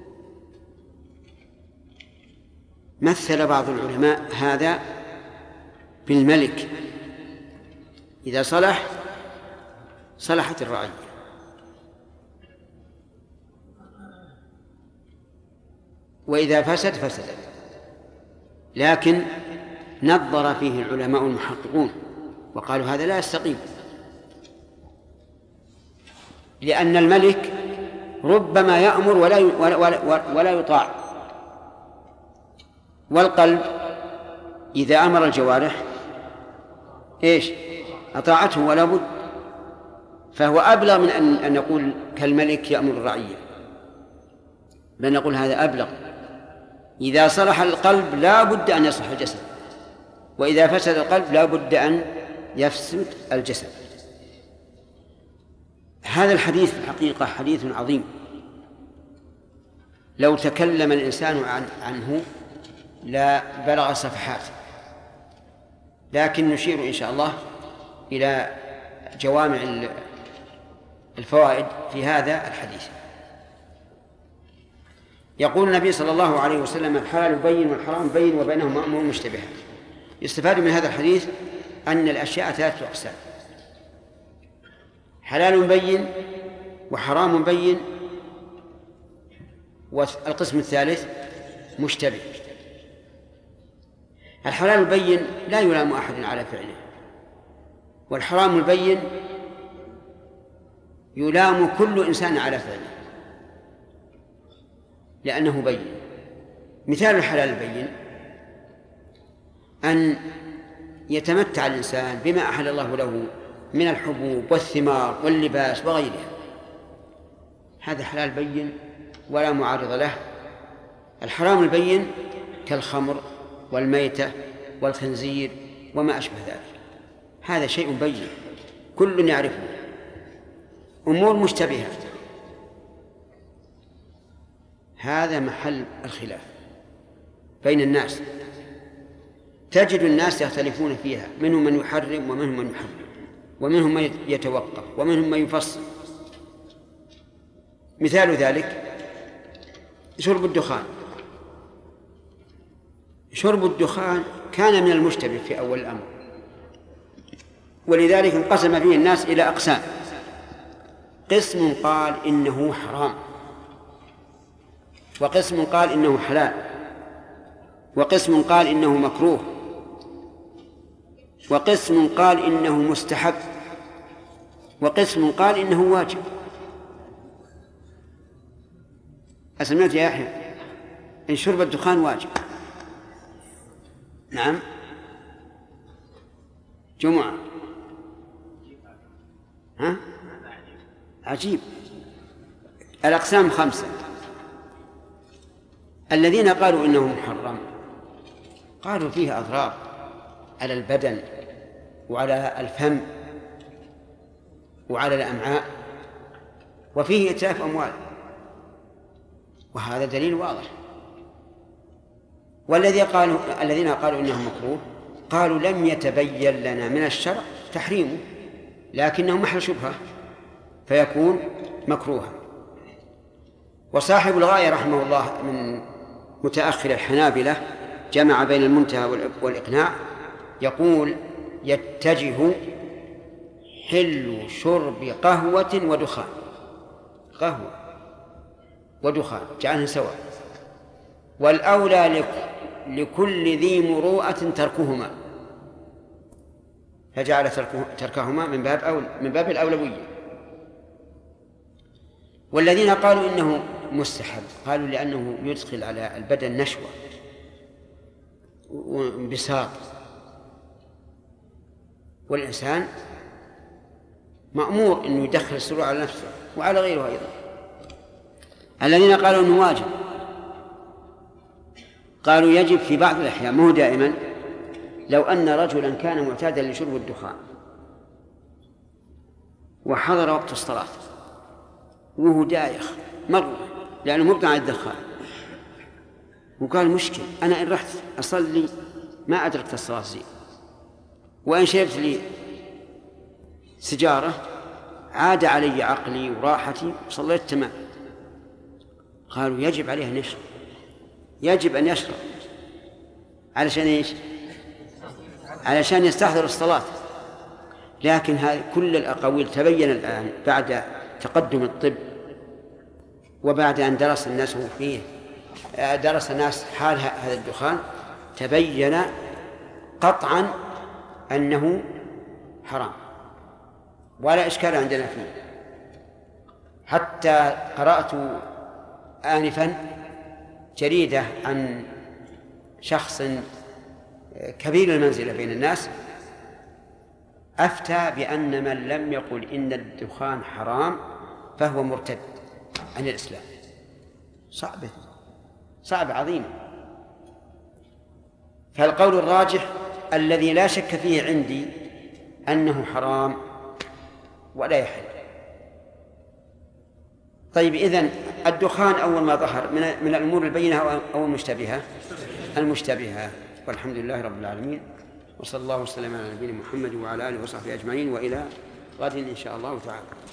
مثل بعض العلماء هذا بالملك، إذا صلح صلحت الرعية، وإذا فسد فسدت. لكن نظر فيه العلماء المحققون وقالوا هذا لا يستقيم، لأن الملك ربما يأمر ولا يطاع، والقلب إذا أمر الجوارح إيش؟ أطاعته ولا بد. فهو أبلغ من أن نقول كالملك يأمر الرعية، بل نقول هذا أبلغ. إذا صلح القلب لا بد أن يصلح الجسد، وإذا فسد القلب لا بد أن يفسد الجسد. هذا الحديث في الحقيقة حديث عظيم، لو تكلم الإنسان عنه لا بلغ صفحات، لكن نشير إن شاء الله إلى جوامع الفوائد في هذا الحديث. يقول النبي صلى الله عليه وسلم: الحلال بين والحرام بين وبينهما أمور مشتبهات. يستفاد من هذا الحديث أن الأشياء ثلاثة أقسام: حلال بين وحرام بين، والقسم الثالث مشتبه. الحلال البين لا يلام أحد على فعله، والحرام البين يلام كل إنسان على فعله لأنه بين. مثال الحلال البين أن يتمتع الإنسان بما أحل الله له من الحبوب والثمار واللباس وغيرها، هذا حلال بين ولا معارض له. الحرام البين كالخمر والميتة والخنزير وما أشبه ذلك، هذا شيء بين كل يعرفه. أمور مشتبهة هذا محل الخلاف بين الناس، تجد الناس يختلفون فيها، منهم من يحرم ومنهم من يحرم، ومنهم من يتوقف ومنهم من يفصل. مثال ذلك شرب الدخان. شرب الدخان كان من المشتبه في أول الأمر، ولذلك انقسم فيه الناس إلى أقسام: قسم قال إنه حرام، وقسم قال إنه حلال، وقسم قال إنه مكروه، وقسم قال إنه مستحب، وقسم قال إنه واجب. أسمعت يا يحيى إن شرب الدخان واجب؟ نعم، جمعة. ها؟ عجيب. الأقسام 5. الذين قالوا إنه محرم قالوا فيه أضرار على البدن وعلى الفم وعلى الأمعاء وفيه إتلاف أموال، وهذا دليل واضح. الذين قالوا إنه مكروه قالوا لم يتبين لنا من الشرع تحريمه، لكنه محل شبهة فيكون مكروها. وصاحب الغاية رحمه الله من متأخر الحنابلة جمع بين المنتهى والإقناع، يقول يتجه حل شرب قهوة ودخان، قهوة ودخان جعلها سواء، والأولى لكل ذي مروءة تركهما، فجعل تركهما من باب الأولوية. والذين قالوا إنه مستحب قالوا لأنه يدخل على البدن نشوة وانبساط، والإنسان مأمور أنه يدخل السرور على نفسه وعلى غيره أيضا. الذين قالوا أنه واجب قالوا يجب في بعض الأحيان، مو دائما. لو أن رجلا كان معتادا لشرب الدخان وحضر وقت الصلاة وهو دايخ مرة لأنه مبقى على الدخان، وقال مشكل أنا إن رحت أصلي ما أدركت الصلاة زين، وإن شربت لي سجارة عاد علي عقلي وراحتي وصليت تمام. قالوا يجب عليه أن يشرب، يجب أن يشرب علشان إيش؟ علشان يستحضر الصلاة. لكن هذه كل الأقاويل تبين الآن بعد تقدم الطب وبعد أن درس الناس فيه درس الناس حال هذا الدخان، تبين قطعا أنه حرام ولا إشكال عندنا فيه. حتى قرأت آنفا جريدة عن شخص كبير المنزلة بين الناس أفتى بأن من لم يقل إن الدخان حرام فهو مرتد عن الإسلام. صعب عظيم. فالقول الراجح الذي لا شك فيه عندي أنه حرام ولا يحل. طيب إذن الدخان أول ما ظهر من الأمور البينة أو المشتبهة. والحمد لله رب العالمين، وصلى الله وسلم على نبينا محمد وعلى آله وصحبه أجمعين، وإلى غد إن شاء الله تعالى.